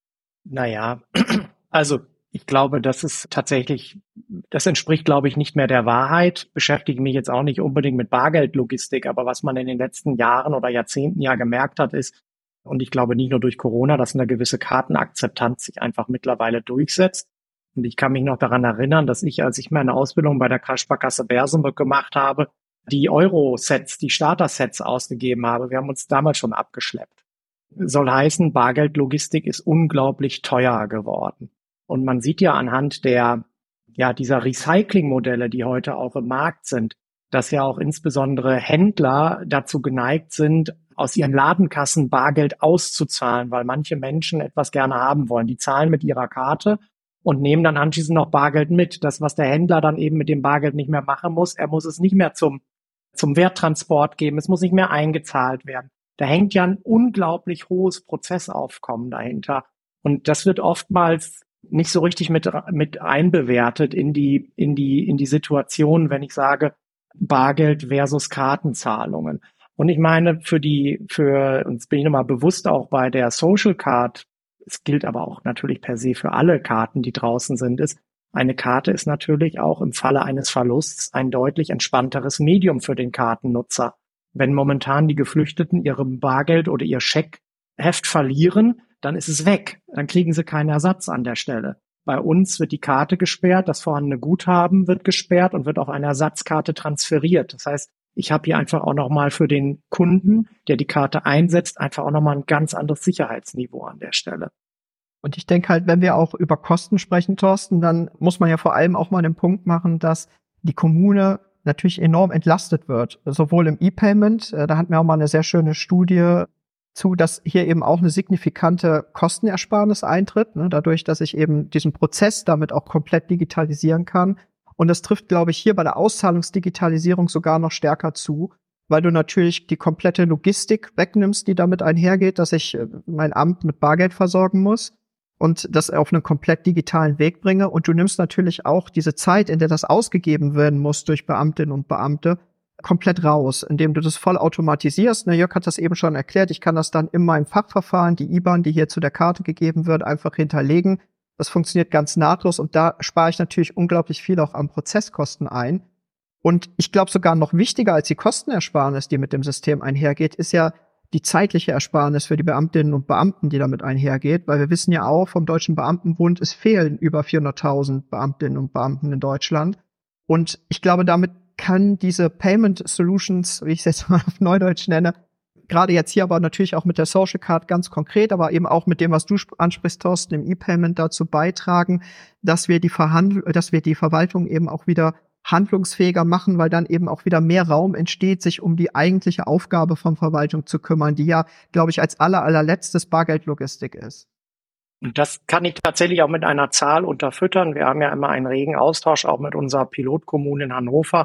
Naja, also ich glaube, das ist tatsächlich, das entspricht, glaube ich, nicht mehr der Wahrheit. Beschäftige mich jetzt auch nicht unbedingt mit Bargeldlogistik, aber was man in den letzten Jahren oder Jahrzehnten ja gemerkt hat, ist, und ich glaube nicht nur durch Corona, dass eine gewisse Kartenakzeptanz sich einfach mittlerweile durchsetzt. Und ich kann mich noch daran erinnern, dass ich, als ich meine Ausbildung bei der Kreissparkasse Bersenburg gemacht habe, die Euro-Sets, die Starter-Sets ausgegeben habe. Wir haben uns damals schon abgeschleppt. Soll heißen, Bargeldlogistik ist unglaublich teuer geworden. Und man sieht ja anhand der, ja, dieser Recycling-Modelle, die heute auch im Markt sind, dass ja auch insbesondere Händler dazu geneigt sind, aus ihren Ladenkassen Bargeld auszuzahlen, weil manche Menschen etwas gerne haben wollen. Die zahlen mit ihrer Karte und nehmen dann anschließend noch Bargeld mit. Das, was der Händler dann eben mit dem Bargeld nicht mehr machen muss, er muss es nicht mehr zum, zum Werttransport geben, es muss nicht mehr eingezahlt werden. Da hängt ja ein unglaublich hohes Prozessaufkommen dahinter. Und das wird oftmals nicht so richtig mit, mit einbewertet in die, in die, in die Situation, wenn ich sage, Bargeld versus Kartenzahlungen. Und ich meine, für die, für uns bin ich nochmal bewusst auch bei der Social Card, es gilt aber auch natürlich per se für alle Karten, die draußen sind, ist, eine Karte ist natürlich auch im Falle eines Verlusts ein deutlich entspannteres Medium für den Kartennutzer. Wenn momentan die Geflüchteten ihre Bargeld oder ihr Scheckheft verlieren, dann ist es weg. Dann kriegen sie keinen Ersatz an der Stelle. Bei uns wird die Karte gesperrt, das vorhandene Guthaben wird gesperrt und wird auf eine Ersatzkarte transferiert. Das heißt, ich habe hier einfach auch nochmal für den Kunden, der die Karte einsetzt, einfach auch nochmal ein ganz anderes Sicherheitsniveau an der Stelle. Und ich denke halt, wenn wir auch über Kosten sprechen, Thorsten, dann muss man ja vor allem auch mal den Punkt machen, dass die Kommune natürlich enorm entlastet wird. Sowohl im E-Payment, da hatten wir auch mal eine sehr schöne Studie zu, dass hier eben auch eine signifikante Kostenersparnis eintritt, ne, dadurch, dass ich eben diesen Prozess damit auch komplett digitalisieren kann. Und das trifft, glaube ich, hier bei der Auszahlungsdigitalisierung sogar noch stärker zu, weil du natürlich die komplette Logistik wegnimmst, die damit einhergeht, dass ich mein Amt mit Bargeld versorgen muss und das auf einen komplett digitalen Weg bringe. Und du nimmst natürlich auch diese Zeit, in der das ausgegeben werden muss durch Beamtinnen und Beamte, komplett raus, indem du das voll automatisierst. Ne, Jörg hat das eben schon erklärt. Ich kann das dann in meinem Fachverfahren, die I B A N, die hier zu der Karte gegeben wird, einfach hinterlegen. Das funktioniert ganz nahtlos und da spare ich natürlich unglaublich viel auch an Prozesskosten ein. Und ich glaube sogar noch wichtiger als die Kostenersparnis, die mit dem System einhergeht, ist ja die zeitliche Ersparnis für die Beamtinnen und Beamten, die damit einhergeht. Weil wir wissen ja auch vom Deutschen Beamtenbund, es fehlen über vierhunderttausend Beamtinnen und Beamten in Deutschland. Und ich glaube, damit kann diese Payment Solutions, wie ich es jetzt mal auf Neudeutsch nenne, gerade jetzt hier aber natürlich auch mit der Social Card ganz konkret, aber eben auch mit dem, was du ansprichst, Thorsten, im E-Payment dazu beitragen, dass wir die Verhandl- dass wir die Verwaltung eben auch wieder handlungsfähiger machen, weil dann eben auch wieder mehr Raum entsteht, sich um die eigentliche Aufgabe von Verwaltung zu kümmern, die ja, glaube ich, als aller, allerletztes Bargeldlogistik ist. Und das kann ich tatsächlich auch mit einer Zahl unterfüttern. Wir haben ja immer einen regen Austausch auch mit unserer Pilotkommune in Hannover.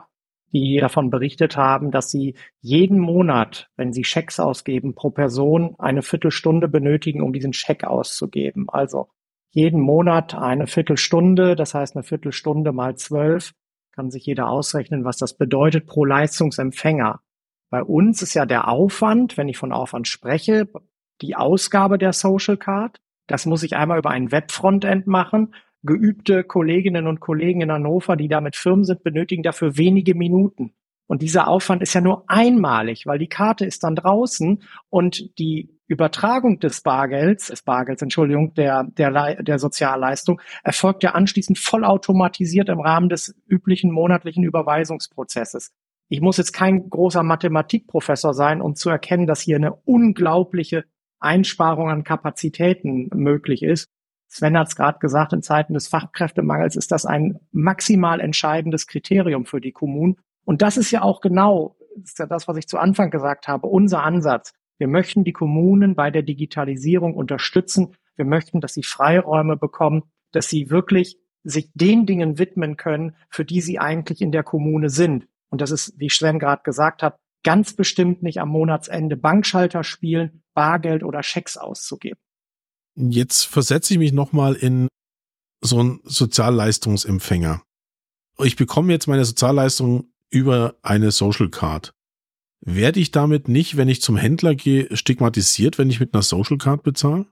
die davon berichtet haben, dass sie jeden Monat, wenn sie Schecks ausgeben, pro Person eine Viertelstunde benötigen, um diesen Scheck auszugeben. Also jeden Monat eine Viertelstunde, das heißt eine Viertelstunde mal zwölf, kann sich jeder ausrechnen, was das bedeutet pro Leistungsempfänger. Bei uns ist ja der Aufwand, wenn ich von Aufwand spreche, die Ausgabe der Social Card. Das muss ich einmal über ein Web-Frontend machen. Geübte Kolleginnen und Kollegen in Hannover, die damit Firmen sind, benötigen dafür wenige Minuten. Und dieser Aufwand ist ja nur einmalig, weil die Karte ist dann draußen und die Übertragung des Bargelds, des Bargelds, Entschuldigung, der, der, der Sozialleistung erfolgt ja anschließend vollautomatisiert im Rahmen des üblichen monatlichen Überweisungsprozesses. Ich muss jetzt kein großer Mathematikprofessor sein, um zu erkennen, dass hier eine unglaubliche Einsparung an Kapazitäten möglich ist. Sven hat es gerade gesagt, in Zeiten des Fachkräftemangels ist das ein maximal entscheidendes Kriterium für die Kommunen. Und das ist ja auch genau, das ist ja das, was ich zu Anfang gesagt habe, unser Ansatz. Wir möchten die Kommunen bei der Digitalisierung unterstützen. Wir möchten, dass sie Freiräume bekommen, dass sie wirklich sich den Dingen widmen können, für die sie eigentlich in der Kommune sind. Und das ist, wie Sven gerade gesagt hat, ganz bestimmt nicht am Monatsende Bankschalter spielen, Bargeld oder Schecks auszugeben. Jetzt versetze ich mich nochmal in so einen Sozialleistungsempfänger. Ich bekomme jetzt meine Sozialleistung über eine Social Card. Werde ich damit nicht, wenn ich zum Händler gehe, stigmatisiert, wenn ich mit einer Social Card bezahle?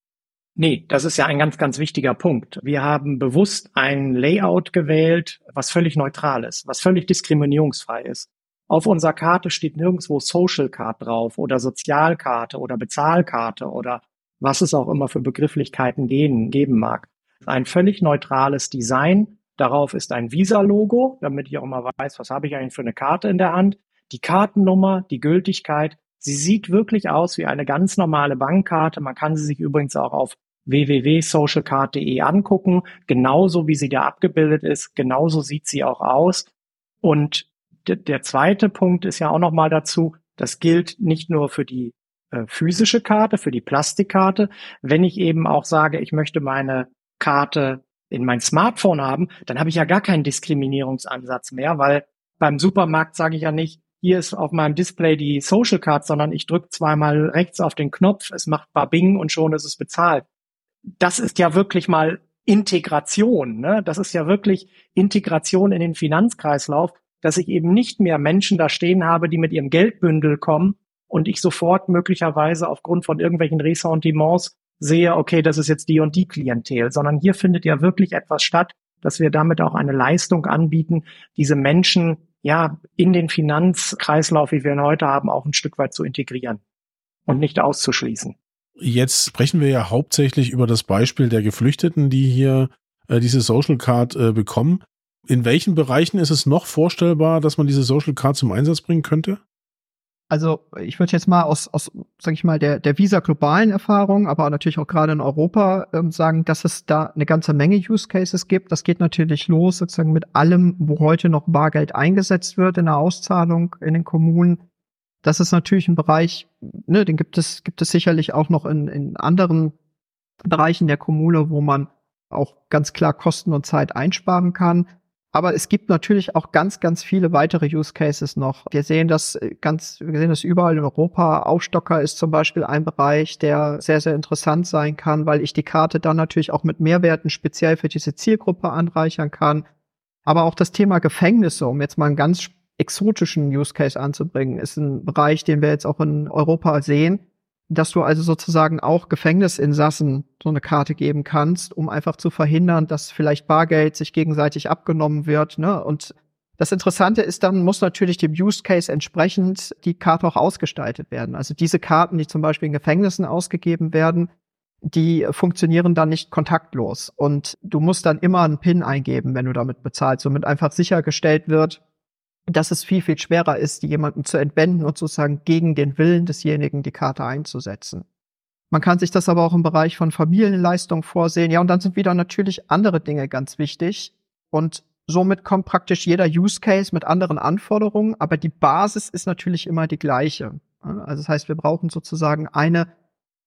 Nee, das ist ja ein ganz, ganz wichtiger Punkt. Wir haben bewusst ein Layout gewählt, was völlig neutral ist, was völlig diskriminierungsfrei ist. Auf unserer Karte steht nirgendwo Social Card drauf oder Sozialkarte oder Bezahlkarte oder was es auch immer für Begrifflichkeiten gehen, geben mag. Ein völlig neutrales Design. Darauf ist ein Visa-Logo, damit ich auch immer weiß, was habe ich eigentlich für eine Karte in der Hand. Die Kartennummer, die Gültigkeit. Sie sieht wirklich aus wie eine ganz normale Bankkarte. Man kann sie sich übrigens auch auf w w w punkt socialcard punkt d e angucken. Genauso wie sie da abgebildet ist, genauso sieht sie auch aus. Und d- der zweite Punkt ist ja auch nochmal dazu, das gilt nicht nur für die äh, physische Karte, für die Plastikkarte. Wenn ich eben auch sage, ich möchte meine Karte in mein Smartphone haben, dann habe ich ja gar keinen Diskriminierungsansatz mehr, weil beim Supermarkt sage ich ja nicht, hier ist auf meinem Display die Social Card, sondern ich drücke zweimal rechts auf den Knopf, es macht Babing und schon ist es bezahlt. Das ist ja wirklich mal Integration, ne? Das ist ja wirklich Integration in den Finanzkreislauf, dass ich eben nicht mehr Menschen da stehen habe, die mit ihrem Geldbündel kommen und ich sofort möglicherweise aufgrund von irgendwelchen Ressentiments sehe, okay, das ist jetzt die und die Klientel, sondern hier findet ja wirklich etwas statt, dass wir damit auch eine Leistung anbieten, diese Menschen ja in den Finanzkreislauf, wie wir ihn heute haben, auch ein Stück weit zu integrieren und nicht auszuschließen. Jetzt sprechen wir ja hauptsächlich über das Beispiel der Geflüchteten, die hier äh, diese Social Card äh, bekommen. In welchen Bereichen ist es noch vorstellbar, dass man diese Social Card zum Einsatz bringen könnte? Also ich würde jetzt mal aus, aus sage ich mal, der, der Visa-globalen Erfahrung, aber natürlich auch gerade in Europa ähm, sagen, dass es da eine ganze Menge Use Cases gibt. Das geht natürlich los sozusagen mit allem, wo heute noch Bargeld eingesetzt wird in der Auszahlung in den Kommunen. Das ist natürlich ein Bereich, ne, den gibt es gibt es sicherlich auch noch in, in anderen Bereichen der Kommune, wo man auch ganz klar Kosten und Zeit einsparen kann. Aber es gibt natürlich auch ganz, ganz viele weitere Use Cases noch. Wir sehen das ganz, wir sehen das überall in Europa. Aufstocker ist zum Beispiel ein Bereich, der sehr, sehr interessant sein kann, weil ich die Karte dann natürlich auch mit Mehrwerten speziell für diese Zielgruppe anreichern kann. Aber auch das Thema Gefängnisse, um jetzt mal einen ganz exotischen Use Case anzubringen, ist ein Bereich, den wir jetzt auch in Europa sehen, dass du also sozusagen auch Gefängnisinsassen so eine Karte geben kannst, um einfach zu verhindern, dass vielleicht Bargeld sich gegenseitig abgenommen wird, ne? Und das Interessante ist, dann muss natürlich dem Use Case entsprechend die Karte auch ausgestaltet werden. Also diese Karten, die zum Beispiel in Gefängnissen ausgegeben werden, die funktionieren dann nicht kontaktlos. Und du musst dann immer einen PIN eingeben, wenn du damit bezahlst, somit einfach sichergestellt wird, dass es viel, viel schwerer ist, jemanden zu entwenden und sozusagen gegen den Willen desjenigen die Karte einzusetzen. Man kann sich das aber auch im Bereich von Familienleistung vorsehen. Ja, und dann sind wieder natürlich andere Dinge ganz wichtig. Und somit kommt praktisch jeder Use Case mit anderen Anforderungen. Aber die Basis ist natürlich immer die gleiche. Also das heißt, wir brauchen sozusagen eine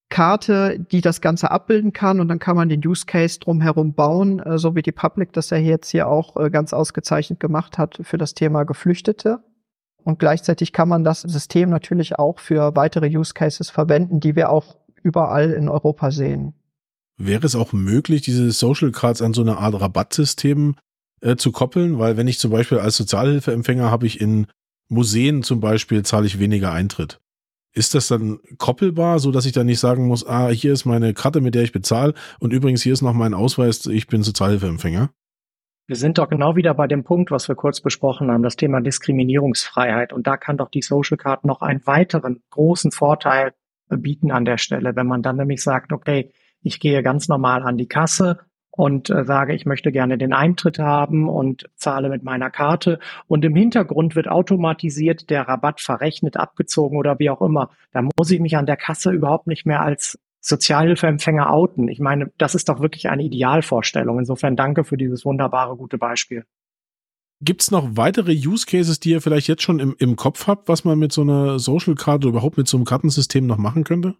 Karte, die das Ganze abbilden kann, und dann kann man den Use Case drumherum bauen, äh, so wie die Public das ja jetzt hier auch äh, ganz ausgezeichnet gemacht hat für das Thema Geflüchtete. Und gleichzeitig kann man das System natürlich auch für weitere Use Cases verwenden, die wir auch überall in Europa sehen. Wäre es auch möglich, diese Social Cards an so eine Art Rabattsystem äh, zu koppeln? Weil wenn ich zum Beispiel als Sozialhilfeempfänger habe ich in Museen zum Beispiel, zahle ich weniger Eintritt. Ist das dann koppelbar, so dass ich dann nicht sagen muss, ah, hier ist meine Karte, mit der ich bezahle, und übrigens hier ist noch mein Ausweis, ich bin Sozialhilfeempfänger? Wir sind doch genau wieder bei dem Punkt, was wir kurz besprochen haben, das Thema Diskriminierungsfreiheit. Und da kann doch die Social Card noch einen weiteren großen Vorteil bieten an der Stelle, wenn man dann nämlich sagt, okay, ich gehe ganz normal an die Kasse und äh, sage, ich möchte gerne den Eintritt haben und zahle mit meiner Karte. Und im Hintergrund wird automatisiert der Rabatt verrechnet, abgezogen oder wie auch immer. Da muss ich mich an der Kasse überhaupt nicht mehr als Sozialhilfeempfänger outen. Ich meine, das ist doch wirklich eine Idealvorstellung. Insofern danke für dieses wunderbare, gute Beispiel. Gibt's noch weitere Use Cases, die ihr vielleicht jetzt schon im, im Kopf habt, was man mit so einer Social Card oder überhaupt mit so einem Kartensystem noch machen könnte?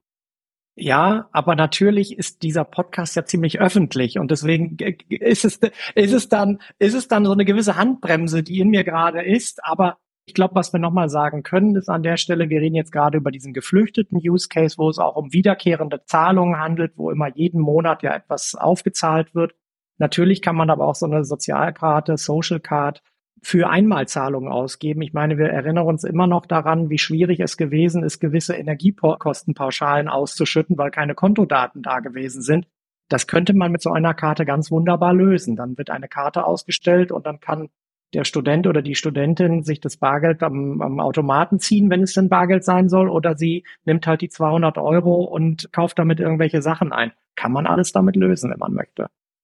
Ja, aber natürlich ist dieser Podcast ja ziemlich öffentlich und deswegen ist es, ist es dann, ist es dann so eine gewisse Handbremse, die in mir gerade ist. Aber ich glaube, was wir nochmal sagen können, ist an der Stelle, wir reden jetzt gerade über diesen geflüchteten Use Case, wo es auch um wiederkehrende Zahlungen handelt, wo immer jeden Monat ja etwas aufgezahlt wird. Natürlich kann man aber auch so eine Sozialkarte, Social Card für Einmalzahlungen ausgeben. Ich meine, wir erinnern uns immer noch daran, wie schwierig es gewesen ist, gewisse Energiekostenpauschalen auszuschütten, weil keine Kontodaten da gewesen sind. Das könnte man mit so einer Karte ganz wunderbar lösen. Dann wird eine Karte ausgestellt und dann kann der Student oder die Studentin sich das Bargeld am, am Automaten ziehen, wenn es denn Bargeld sein soll, oder sie nimmt halt die zweihundert Euro und kauft damit irgendwelche Sachen ein. Kann man alles damit lösen, wenn man möchte.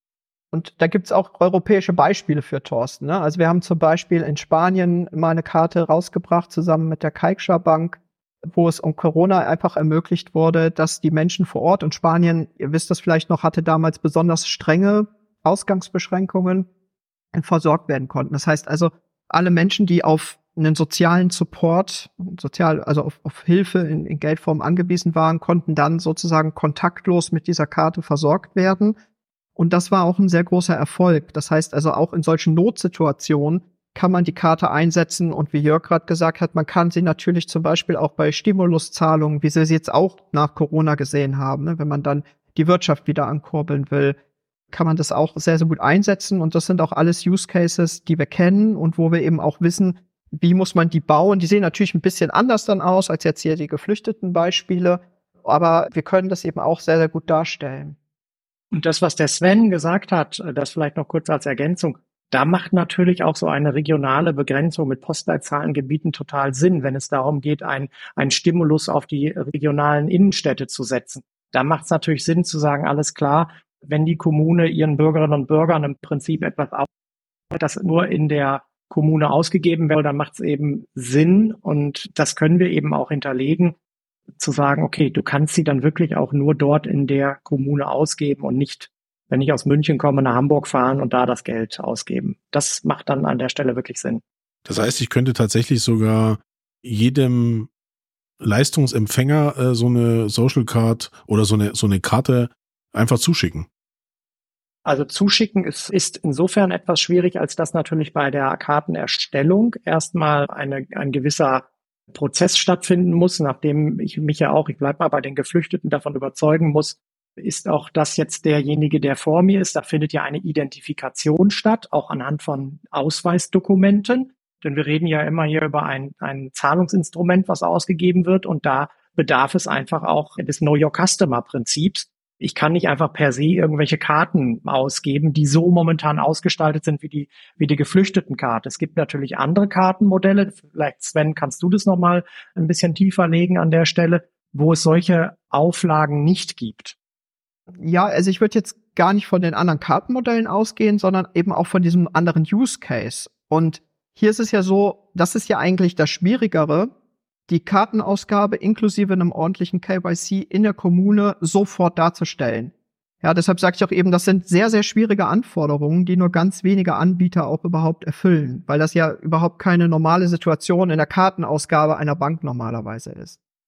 Und da gibt's auch europäische Beispiele für, Thorsten. Ne? Also wir haben zum Beispiel in Spanien mal eine Karte rausgebracht, zusammen mit der Caixa Bank, wo es um Corona einfach ermöglicht wurde, dass die Menschen vor Ort, und Spanien, ihr wisst das vielleicht noch, hatte damals besonders strenge Ausgangsbeschränkungen, versorgt werden konnten. Das heißt also, alle Menschen, die auf einen sozialen Support, sozial, also auf, auf Hilfe in, in Geldform angewiesen waren, konnten dann sozusagen kontaktlos mit dieser Karte versorgt werden. Und das war auch ein sehr großer Erfolg. Das heißt also, auch in solchen Notsituationen kann man die Karte einsetzen. Und wie Jörg gerade gesagt hat, man kann sie natürlich zum Beispiel auch bei Stimuluszahlungen, wie sie sie jetzt auch nach Corona gesehen haben, ne, wenn man dann die Wirtschaft wieder ankurbeln will, kann man das auch sehr, sehr gut einsetzen. Und das sind auch alles Use Cases, die wir kennen und wo wir eben auch wissen, wie muss man die bauen. Die sehen natürlich ein bisschen anders dann aus als jetzt hier die geflüchteten Beispiele. Aber wir können das eben auch sehr, sehr gut darstellen. Und das, was der Sven gesagt hat, das vielleicht noch kurz als Ergänzung, da macht natürlich auch so eine regionale Begrenzung mit Postleitzahlengebieten total Sinn, wenn es darum geht, ein, ein Stimulus auf die regionalen Innenstädte zu setzen. Da macht es natürlich Sinn zu sagen, alles klar, wenn die Kommune ihren Bürgerinnen und Bürgern im Prinzip etwas auf, das nur in der Kommune ausgegeben wird, dann macht es eben Sinn, und das können wir eben auch hinterlegen, zu sagen, okay, du kannst sie dann wirklich auch nur dort in der Kommune ausgeben und nicht, wenn ich aus München komme, nach Hamburg fahren und da das Geld ausgeben. Das macht dann an der Stelle wirklich Sinn. Das heißt, ich könnte tatsächlich sogar jedem Leistungsempfänger äh, so eine Social Card oder so eine so eine Karte einfach zuschicken. Also zuschicken ist, ist insofern etwas schwierig, als dass natürlich bei der Kartenerstellung erstmal eine, ein gewisser Prozess stattfinden muss, nachdem ich mich ja auch, ich bleibe mal bei den Geflüchteten, davon überzeugen muss, ist auch das jetzt derjenige, der vor mir ist. Da findet ja eine Identifikation statt, auch anhand von Ausweisdokumenten. Denn wir reden ja immer hier über ein, ein Zahlungsinstrument, was ausgegeben wird, und da bedarf es einfach auch des Know Your Customer Prinzips. Ich kann nicht einfach per se irgendwelche Karten ausgeben, die so momentan ausgestaltet sind wie die, wie die Geflüchtetenkarte. Es gibt natürlich andere Kartenmodelle. Vielleicht, Sven, kannst du das nochmal ein bisschen tiefer legen an der Stelle, wo es solche Auflagen nicht gibt? Ja, also ich würde jetzt gar nicht von den anderen Kartenmodellen ausgehen, sondern eben auch von diesem anderen Use Case. Und hier ist es ja so, das ist ja eigentlich das Schwierigere, die Kartenausgabe inklusive einem ordentlichen K Y C in der Kommune sofort darzustellen. Ja, deshalb sage ich auch eben, das sind sehr, sehr schwierige Anforderungen, die nur ganz wenige Anbieter auch überhaupt erfüllen, weil das ja überhaupt keine normale Situation in der Kartenausgabe einer Bank normalerweise ist.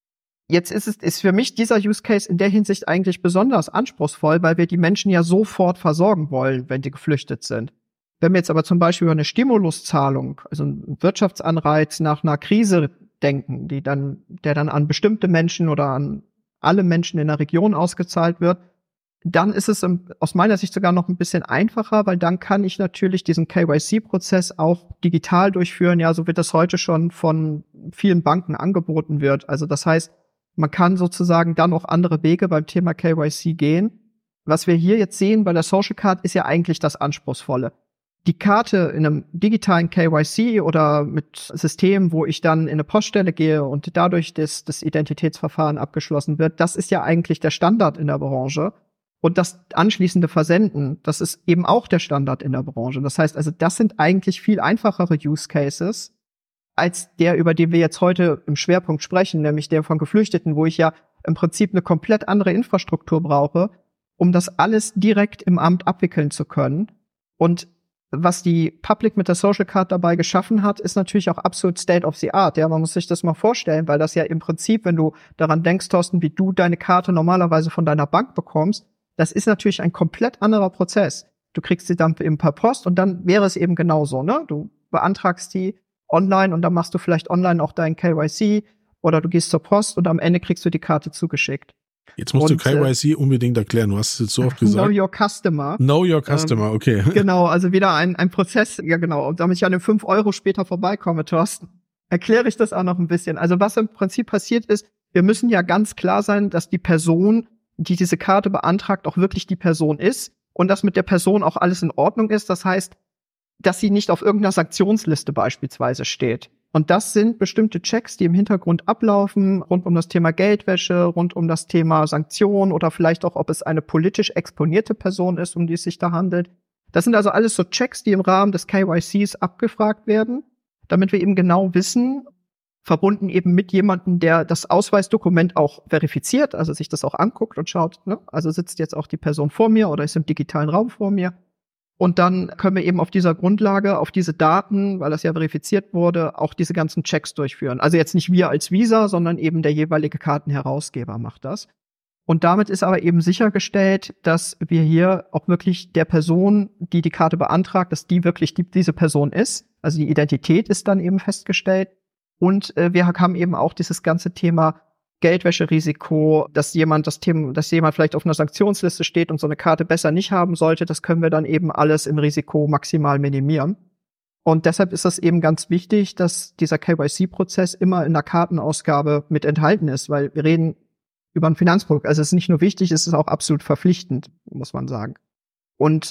Jetzt ist es, ist für mich dieser Use Case in der Hinsicht eigentlich besonders anspruchsvoll, weil wir die Menschen ja sofort versorgen wollen, wenn die geflüchtet sind. Wenn wir jetzt aber zum Beispiel über eine Stimuluszahlung, also einen Wirtschaftsanreiz nach einer Krise denken, die dann, der dann an bestimmte Menschen oder an alle Menschen in der Region ausgezahlt wird, dann ist es aus meiner Sicht sogar noch ein bisschen einfacher, weil dann kann ich natürlich diesen K Y C-Prozess auch digital durchführen, ja, so wie das heute schon von vielen Banken angeboten wird. Also das heißt, man kann sozusagen dann auch andere Wege beim Thema K Y C gehen. Was wir hier jetzt sehen bei der Social Card ist ja eigentlich das Anspruchsvolle. Die Karte in einem digitalen K Y C oder mit Systemen, wo ich dann in eine Poststelle gehe und dadurch das, das Identitätsverfahren abgeschlossen wird, das ist ja eigentlich der Standard in der Branche. Und das anschließende Versenden, das ist eben auch der Standard in der Branche. Das heißt also, das sind eigentlich viel einfachere Use Cases als der, über den wir jetzt heute im Schwerpunkt sprechen, nämlich der von Geflüchteten, wo ich ja im Prinzip eine komplett andere Infrastruktur brauche, um das alles direkt im Amt abwickeln zu können. Und was die Public mit der Social Card dabei geschaffen hat, ist natürlich auch absolut State of the Art. Ja, man muss sich das mal vorstellen, weil das ja im Prinzip, wenn du daran denkst, Thorsten, wie du deine Karte normalerweise von deiner Bank bekommst, das ist natürlich ein komplett anderer Prozess. Du kriegst sie dann eben per Post und dann wäre es eben genauso, ne? Du beantragst die online und dann machst du vielleicht online auch dein K Y C oder du gehst zur Post und am Ende kriegst du die Karte zugeschickt. Jetzt musst und, du K Y C äh, unbedingt erklären. Du hast es jetzt so oft gesagt. Know your customer. Know your customer, ähm, okay. Genau, also wieder ein, ein Prozess, ja genau. Und damit ich an den fünf Euro später vorbeikomme, Thorsten, erkläre ich das auch noch ein bisschen. Also was im Prinzip passiert ist, wir müssen ja ganz klar sein, dass die Person, die diese Karte beantragt, auch wirklich die Person ist und dass mit der Person auch alles in Ordnung ist. Das heißt, dass sie nicht auf irgendeiner Sanktionsliste beispielsweise steht. Und das sind bestimmte Checks, die im Hintergrund ablaufen, rund um das Thema Geldwäsche, rund um das Thema Sanktionen oder vielleicht auch, ob es eine politisch exponierte Person ist, um die es sich da handelt. Das sind also alles so Checks, die im Rahmen des K Y Cs abgefragt werden, damit wir eben genau wissen, verbunden eben mit jemandem, der das Ausweisdokument auch verifiziert, also sich das auch anguckt und schaut, ne? Also sitzt jetzt auch die Person vor mir oder ist im digitalen Raum vor mir. Und dann können wir eben auf dieser Grundlage, auf diese Daten, weil das ja verifiziert wurde, auch diese ganzen Checks durchführen. Also jetzt nicht wir als Visa, sondern eben der jeweilige Kartenherausgeber macht das. Und damit ist aber eben sichergestellt, dass wir hier auch wirklich der Person, die die Karte beantragt, dass die wirklich die, diese Person ist. Also die Identität ist dann eben festgestellt. Und äh, wir haben eben auch dieses ganze Thema Geldwäscherisiko, dass jemand das Thema, dass jemand vielleicht auf einer Sanktionsliste steht und so eine Karte besser nicht haben sollte, das können wir dann eben alles im Risiko maximal minimieren. Und deshalb ist das eben ganz wichtig, dass dieser K Y C-Prozess immer in der Kartenausgabe mit enthalten ist, weil wir reden über ein Finanzprodukt. Also es ist nicht nur wichtig, es ist auch absolut verpflichtend, muss man sagen. Und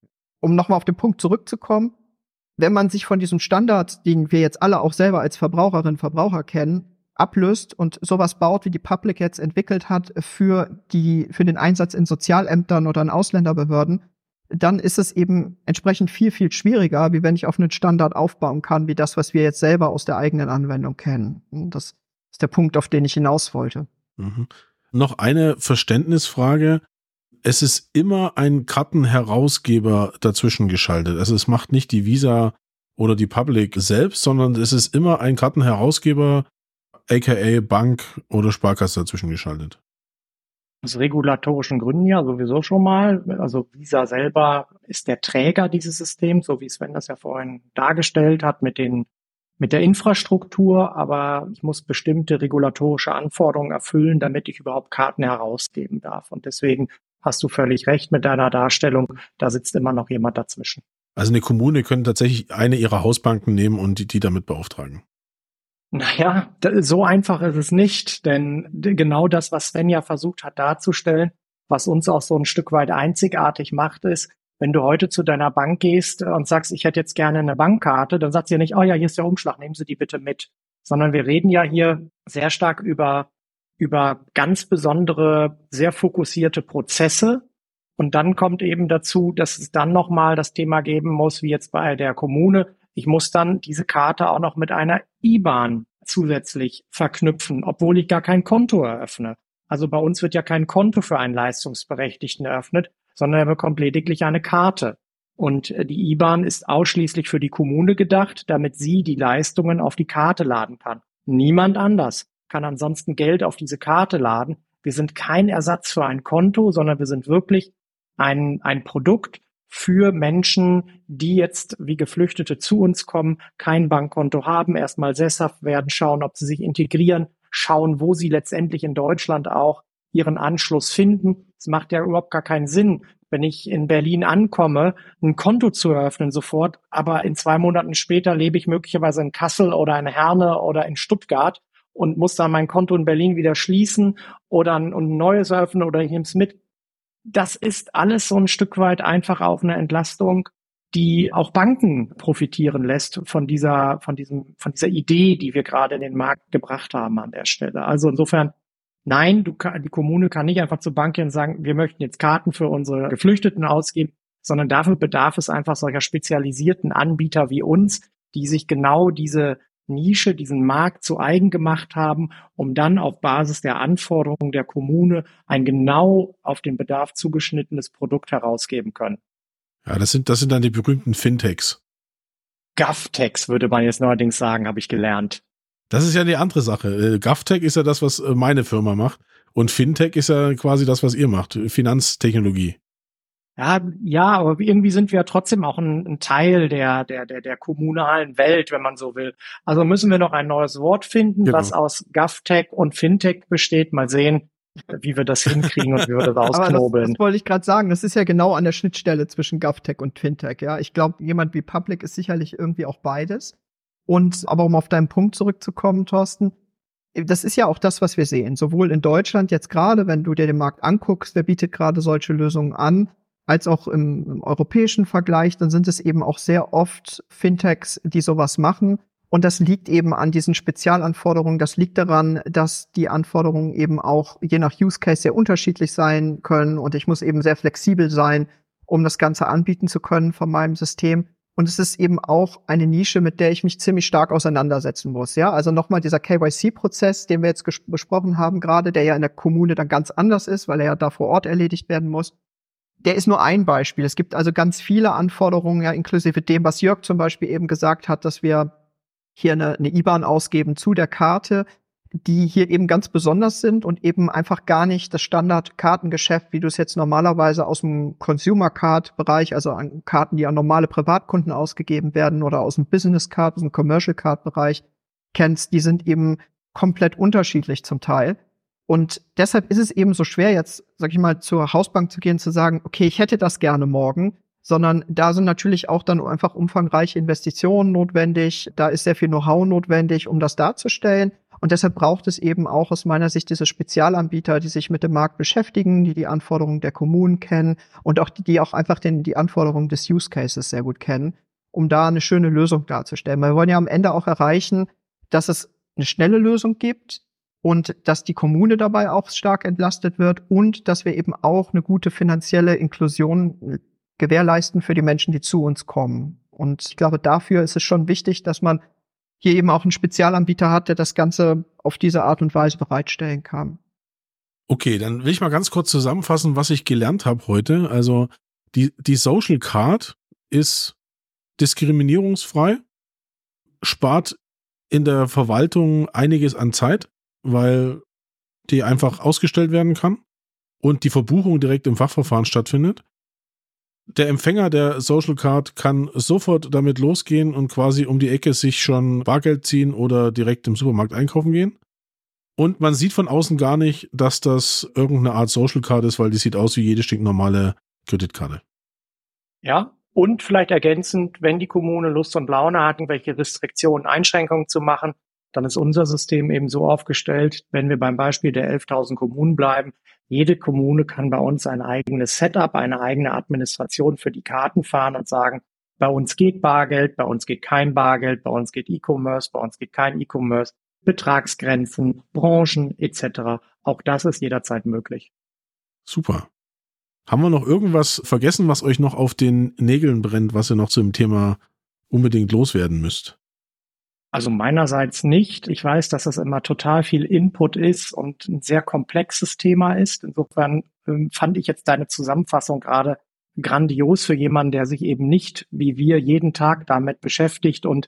um nochmal auf den Punkt zurückzukommen, wenn man sich von diesem Standard, den wir jetzt alle auch selber als Verbraucherinnen und Verbraucher kennen, ablöst und sowas baut, wie die Public jetzt entwickelt hat für die, für den Einsatz in Sozialämtern oder in Ausländerbehörden, dann ist es eben entsprechend viel, viel schwieriger, wie wenn ich auf einen Standard aufbauen kann, wie das, was wir jetzt selber aus der eigenen Anwendung kennen. Das ist der Punkt, auf den ich hinaus wollte. Mhm. Noch eine Verständnisfrage. Es ist immer ein Kartenherausgeber dazwischen geschaltet. Also es macht nicht die Visa oder die Public selbst, sondern es ist immer ein Kartenherausgeber, aka Bank oder Sparkasse dazwischen geschaltet. Aus regulatorischen Gründen ja sowieso schon mal. Also Visa selber ist der Träger dieses Systems, so wie Sven das ja vorhin dargestellt hat, mit den mit der Infrastruktur, aber ich muss bestimmte regulatorische Anforderungen erfüllen, damit ich überhaupt Karten herausgeben darf. Und deswegen hast du völlig recht mit deiner Darstellung, da sitzt immer noch jemand dazwischen. Also eine Kommune könnte tatsächlich eine ihrer Hausbanken nehmen und die, die damit beauftragen. Naja, so einfach ist es nicht, denn genau das, was Sven ja versucht hat darzustellen, was uns auch so ein Stück weit einzigartig macht, ist, wenn du heute zu deiner Bank gehst und sagst, ich hätte jetzt gerne eine Bankkarte, dann sagt sie ja nicht, oh ja, hier ist der Umschlag, nehmen Sie die bitte mit. Sondern wir reden ja hier sehr stark über, über ganz besondere, sehr fokussierte Prozesse. Und dann kommt eben dazu, dass es dann nochmal das Thema geben muss, wie jetzt bei der Kommune, ich muss dann diese Karte auch noch mit einer I B A N zusätzlich verknüpfen, obwohl ich gar kein Konto eröffne. Also bei uns wird ja kein Konto für einen Leistungsberechtigten eröffnet, sondern er bekommt lediglich eine Karte. Und die I B A N ist ausschließlich für die Kommune gedacht, damit sie die Leistungen auf die Karte laden kann. Niemand anders kann ansonsten Geld auf diese Karte laden. Wir sind kein Ersatz für ein Konto, sondern wir sind wirklich ein, ein Produkt für Menschen, die jetzt wie Geflüchtete zu uns kommen, kein Bankkonto haben, erstmal sesshaft werden, schauen, ob sie sich integrieren, schauen, wo sie letztendlich in Deutschland auch ihren Anschluss finden. Es macht ja überhaupt gar keinen Sinn, wenn ich in Berlin ankomme, ein Konto zu eröffnen sofort, aber in zwei Monaten später lebe ich möglicherweise in Kassel oder in Herne oder in Stuttgart und muss dann mein Konto in Berlin wieder schließen oder ein, ein neues eröffnen oder ich nehme es mit. Das ist alles so ein Stück weit einfach auf eine Entlastung, die auch Banken profitieren lässt von dieser, von diesem, von dieser Idee, die wir gerade in den Markt gebracht haben an der Stelle. Also insofern, nein, du, die Kommune kann nicht einfach zur Bank gehen und sagen, wir möchten jetzt Karten für unsere Geflüchteten ausgeben, sondern dafür bedarf es einfach solcher spezialisierten Anbieter wie uns, die sich genau diese Nische, diesen Markt zu eigen gemacht haben, um dann auf Basis der Anforderungen der Kommune ein genau auf den Bedarf zugeschnittenes Produkt herausgeben können. Ja, das sind, das sind dann die berühmten Fintechs. GovTechs würde man jetzt neuerdings sagen, habe ich gelernt. Das ist ja die andere Sache. GovTech ist ja das, was meine Firma macht. Und Fintech ist ja quasi das, was ihr macht. Finanztechnologie. Ja, ja, aber irgendwie sind wir ja trotzdem auch ein, ein Teil der, der, der, der kommunalen Welt, wenn man so will. Also müssen wir noch ein neues Wort finden, genau, was aus GovTech und Fintech besteht. Mal sehen, wie wir das hinkriegen und wie wir das ausknobeln. Das, das wollte ich gerade sagen. Das ist ja genau an der Schnittstelle zwischen GovTech und Fintech. Ja, ich glaube, jemand wie Public ist sicherlich irgendwie auch beides. Und aber um auf deinen Punkt zurückzukommen, Thorsten, das ist ja auch das, was wir sehen. Sowohl in Deutschland jetzt gerade, wenn du dir den Markt anguckst, wer bietet gerade solche Lösungen an, als auch im, im europäischen Vergleich, dann sind es eben auch sehr oft Fintechs, die sowas machen. Und das liegt eben an diesen Spezialanforderungen. Das liegt daran, dass die Anforderungen eben auch je nach Use Case sehr unterschiedlich sein können. Und ich muss eben sehr flexibel sein, um das Ganze anbieten zu können von meinem System. Und es ist eben auch eine Nische, mit der ich mich ziemlich stark auseinandersetzen muss. Ja, also nochmal dieser K Y C-Prozess, den wir jetzt ges- besprochen haben gerade, der ja in der Kommune dann ganz anders ist, weil er ja da vor Ort erledigt werden muss. Der ist nur ein Beispiel. Es gibt also ganz viele Anforderungen, ja, inklusive dem, was Jörg zum Beispiel eben gesagt hat, dass wir hier eine, eine I B A N ausgeben zu der Karte, die hier eben ganz besonders sind und eben einfach gar nicht das Standard-Kartengeschäft, wie du es jetzt normalerweise aus dem Consumer-Card-Bereich, also an Karten, die an normale Privatkunden ausgegeben werden oder aus dem Business-Card, aus dem Commercial-Card-Bereich kennst, die sind eben komplett unterschiedlich zum Teil. Und deshalb ist es eben so schwer, jetzt, sag ich mal, zur Hausbank zu gehen, zu sagen, okay, ich hätte das gerne morgen, sondern da sind natürlich auch dann einfach umfangreiche Investitionen notwendig, da ist sehr viel Know-how notwendig, um das darzustellen. Und deshalb braucht es eben auch aus meiner Sicht diese Spezialanbieter, die sich mit dem Markt beschäftigen, die die Anforderungen der Kommunen kennen und auch die, die auch einfach den, die Anforderungen des Use Cases sehr gut kennen, um da eine schöne Lösung darzustellen. Wir wollen ja am Ende auch erreichen, dass es eine schnelle Lösung gibt, und dass die Kommune dabei auch stark entlastet wird und dass wir eben auch eine gute finanzielle Inklusion gewährleisten für die Menschen, die zu uns kommen. Und ich glaube, dafür ist es schon wichtig, dass man hier eben auch einen Spezialanbieter hat, der das Ganze auf diese Art und Weise bereitstellen kann. Okay, dann will ich mal ganz kurz zusammenfassen, was ich gelernt habe heute. Also die, die Social Card ist diskriminierungsfrei, spart in der Verwaltung einiges an Zeit, weil die einfach ausgestellt werden kann und die Verbuchung direkt im Fachverfahren stattfindet. Der Empfänger der Social Card kann sofort damit losgehen und quasi um die Ecke sich schon Bargeld ziehen oder direkt im Supermarkt einkaufen gehen. Und man sieht von außen gar nicht, dass das irgendeine Art Social Card ist, weil die sieht aus wie jede stinknormale Kreditkarte. Ja, und vielleicht ergänzend, wenn die Kommune Lust und Laune hat, irgendwelche Restriktionen, Einschränkungen zu machen, dann ist unser System eben so aufgestellt, wenn wir beim Beispiel der elftausend Kommunen bleiben, jede Kommune kann bei uns ein eigenes Setup, eine eigene Administration für die Karten fahren und sagen, bei uns geht Bargeld, bei uns geht kein Bargeld, bei uns geht E-Commerce, bei uns geht kein E-Commerce, Betragsgrenzen, Branchen et cetera. Auch das ist jederzeit möglich. Super. Haben wir noch irgendwas vergessen, was euch noch auf den Nägeln brennt, was ihr noch zu dem Thema unbedingt loswerden müsst? Also meinerseits nicht. Ich weiß, dass das immer total viel Input ist und ein sehr komplexes Thema ist. Insofern ähm, fand ich jetzt deine Zusammenfassung gerade grandios für jemanden, der sich eben nicht, wie wir, jeden Tag damit beschäftigt und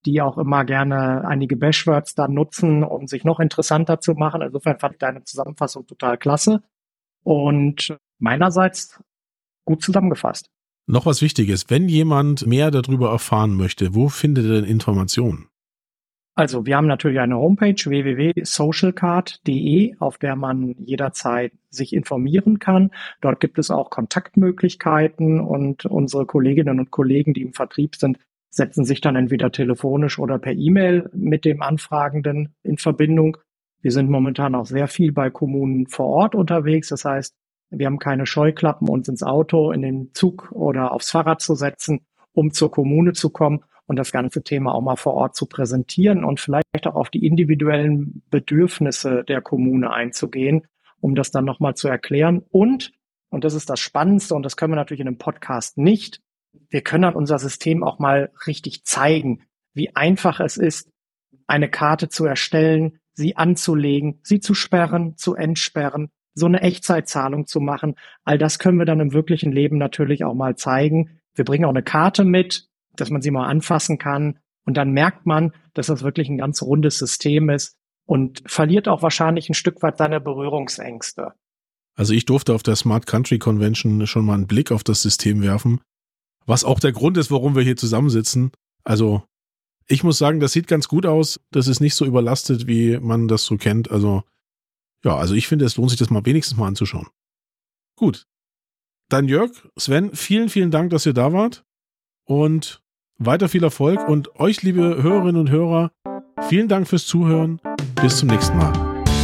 die auch immer gerne einige Bashwords dann nutzen, um sich noch interessanter zu machen. Insofern fand ich deine Zusammenfassung total klasse und meinerseits gut zusammengefasst. Noch was Wichtiges, wenn jemand mehr darüber erfahren möchte, wo findet er denn Informationen? Also wir haben natürlich eine Homepage w w w punkt socialcard punkt d e, auf der man jederzeit sich informieren kann. Dort gibt es auch Kontaktmöglichkeiten und unsere Kolleginnen und Kollegen, die im Vertrieb sind, setzen sich dann entweder telefonisch oder per E-Mail mit dem Anfragenden in Verbindung. Wir sind momentan auch sehr viel bei Kommunen vor Ort unterwegs. Das heißt, wir haben keine Scheuklappen, uns ins Auto, in den Zug oder aufs Fahrrad zu setzen, um zur Kommune zu kommen und das ganze Thema auch mal vor Ort zu präsentieren und vielleicht auch auf die individuellen Bedürfnisse der Kommune einzugehen, um das dann nochmal zu erklären. Und, und das ist das Spannendste, und das können wir natürlich in einem Podcast nicht, wir können dann unser System auch mal richtig zeigen, wie einfach es ist, eine Karte zu erstellen, sie anzulegen, sie zu sperren, zu entsperren, so eine Echtzeitzahlung zu machen. All das können wir dann im wirklichen Leben natürlich auch mal zeigen. Wir bringen auch eine Karte mit, dass man sie mal anfassen kann. Und dann merkt man, dass das wirklich ein ganz rundes System ist und verliert auch wahrscheinlich ein Stück weit seine Berührungsängste. Also ich durfte auf der Smart Country Convention schon mal einen Blick auf das System werfen, was auch der Grund ist, warum wir hier zusammensitzen. Also ich muss sagen, das sieht ganz gut aus. Das ist nicht so überlastet, wie man das so kennt. Also ja, also ich finde, es lohnt sich, das mal wenigstens mal anzuschauen. Gut. Dann Jörg, Sven, vielen, vielen Dank, dass ihr da wart. Und weiter viel Erfolg. Und euch, liebe Hörerinnen und Hörer, vielen Dank fürs Zuhören. Bis zum nächsten Mal.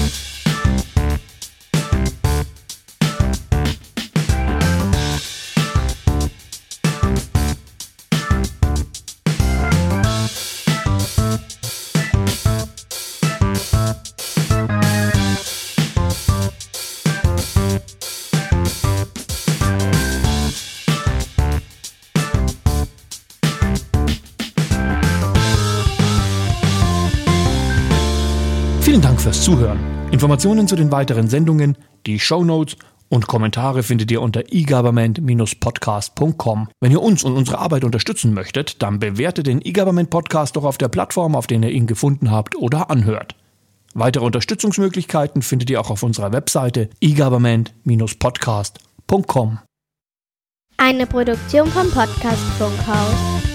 Vielen Dank fürs Zuhören. Informationen zu den weiteren Sendungen, die Shownotes und Kommentare findet ihr unter e government Bindestrich podcast Punkt com. Wenn ihr uns und unsere Arbeit unterstützen möchtet, dann bewertet den eGovernment Podcast doch auf der Plattform, auf der ihr ihn gefunden habt oder anhört. Weitere Unterstützungsmöglichkeiten findet ihr auch auf unserer Webseite e government Bindestrich podcast Punkt com. Eine Produktion vom Podcast Funkhaus.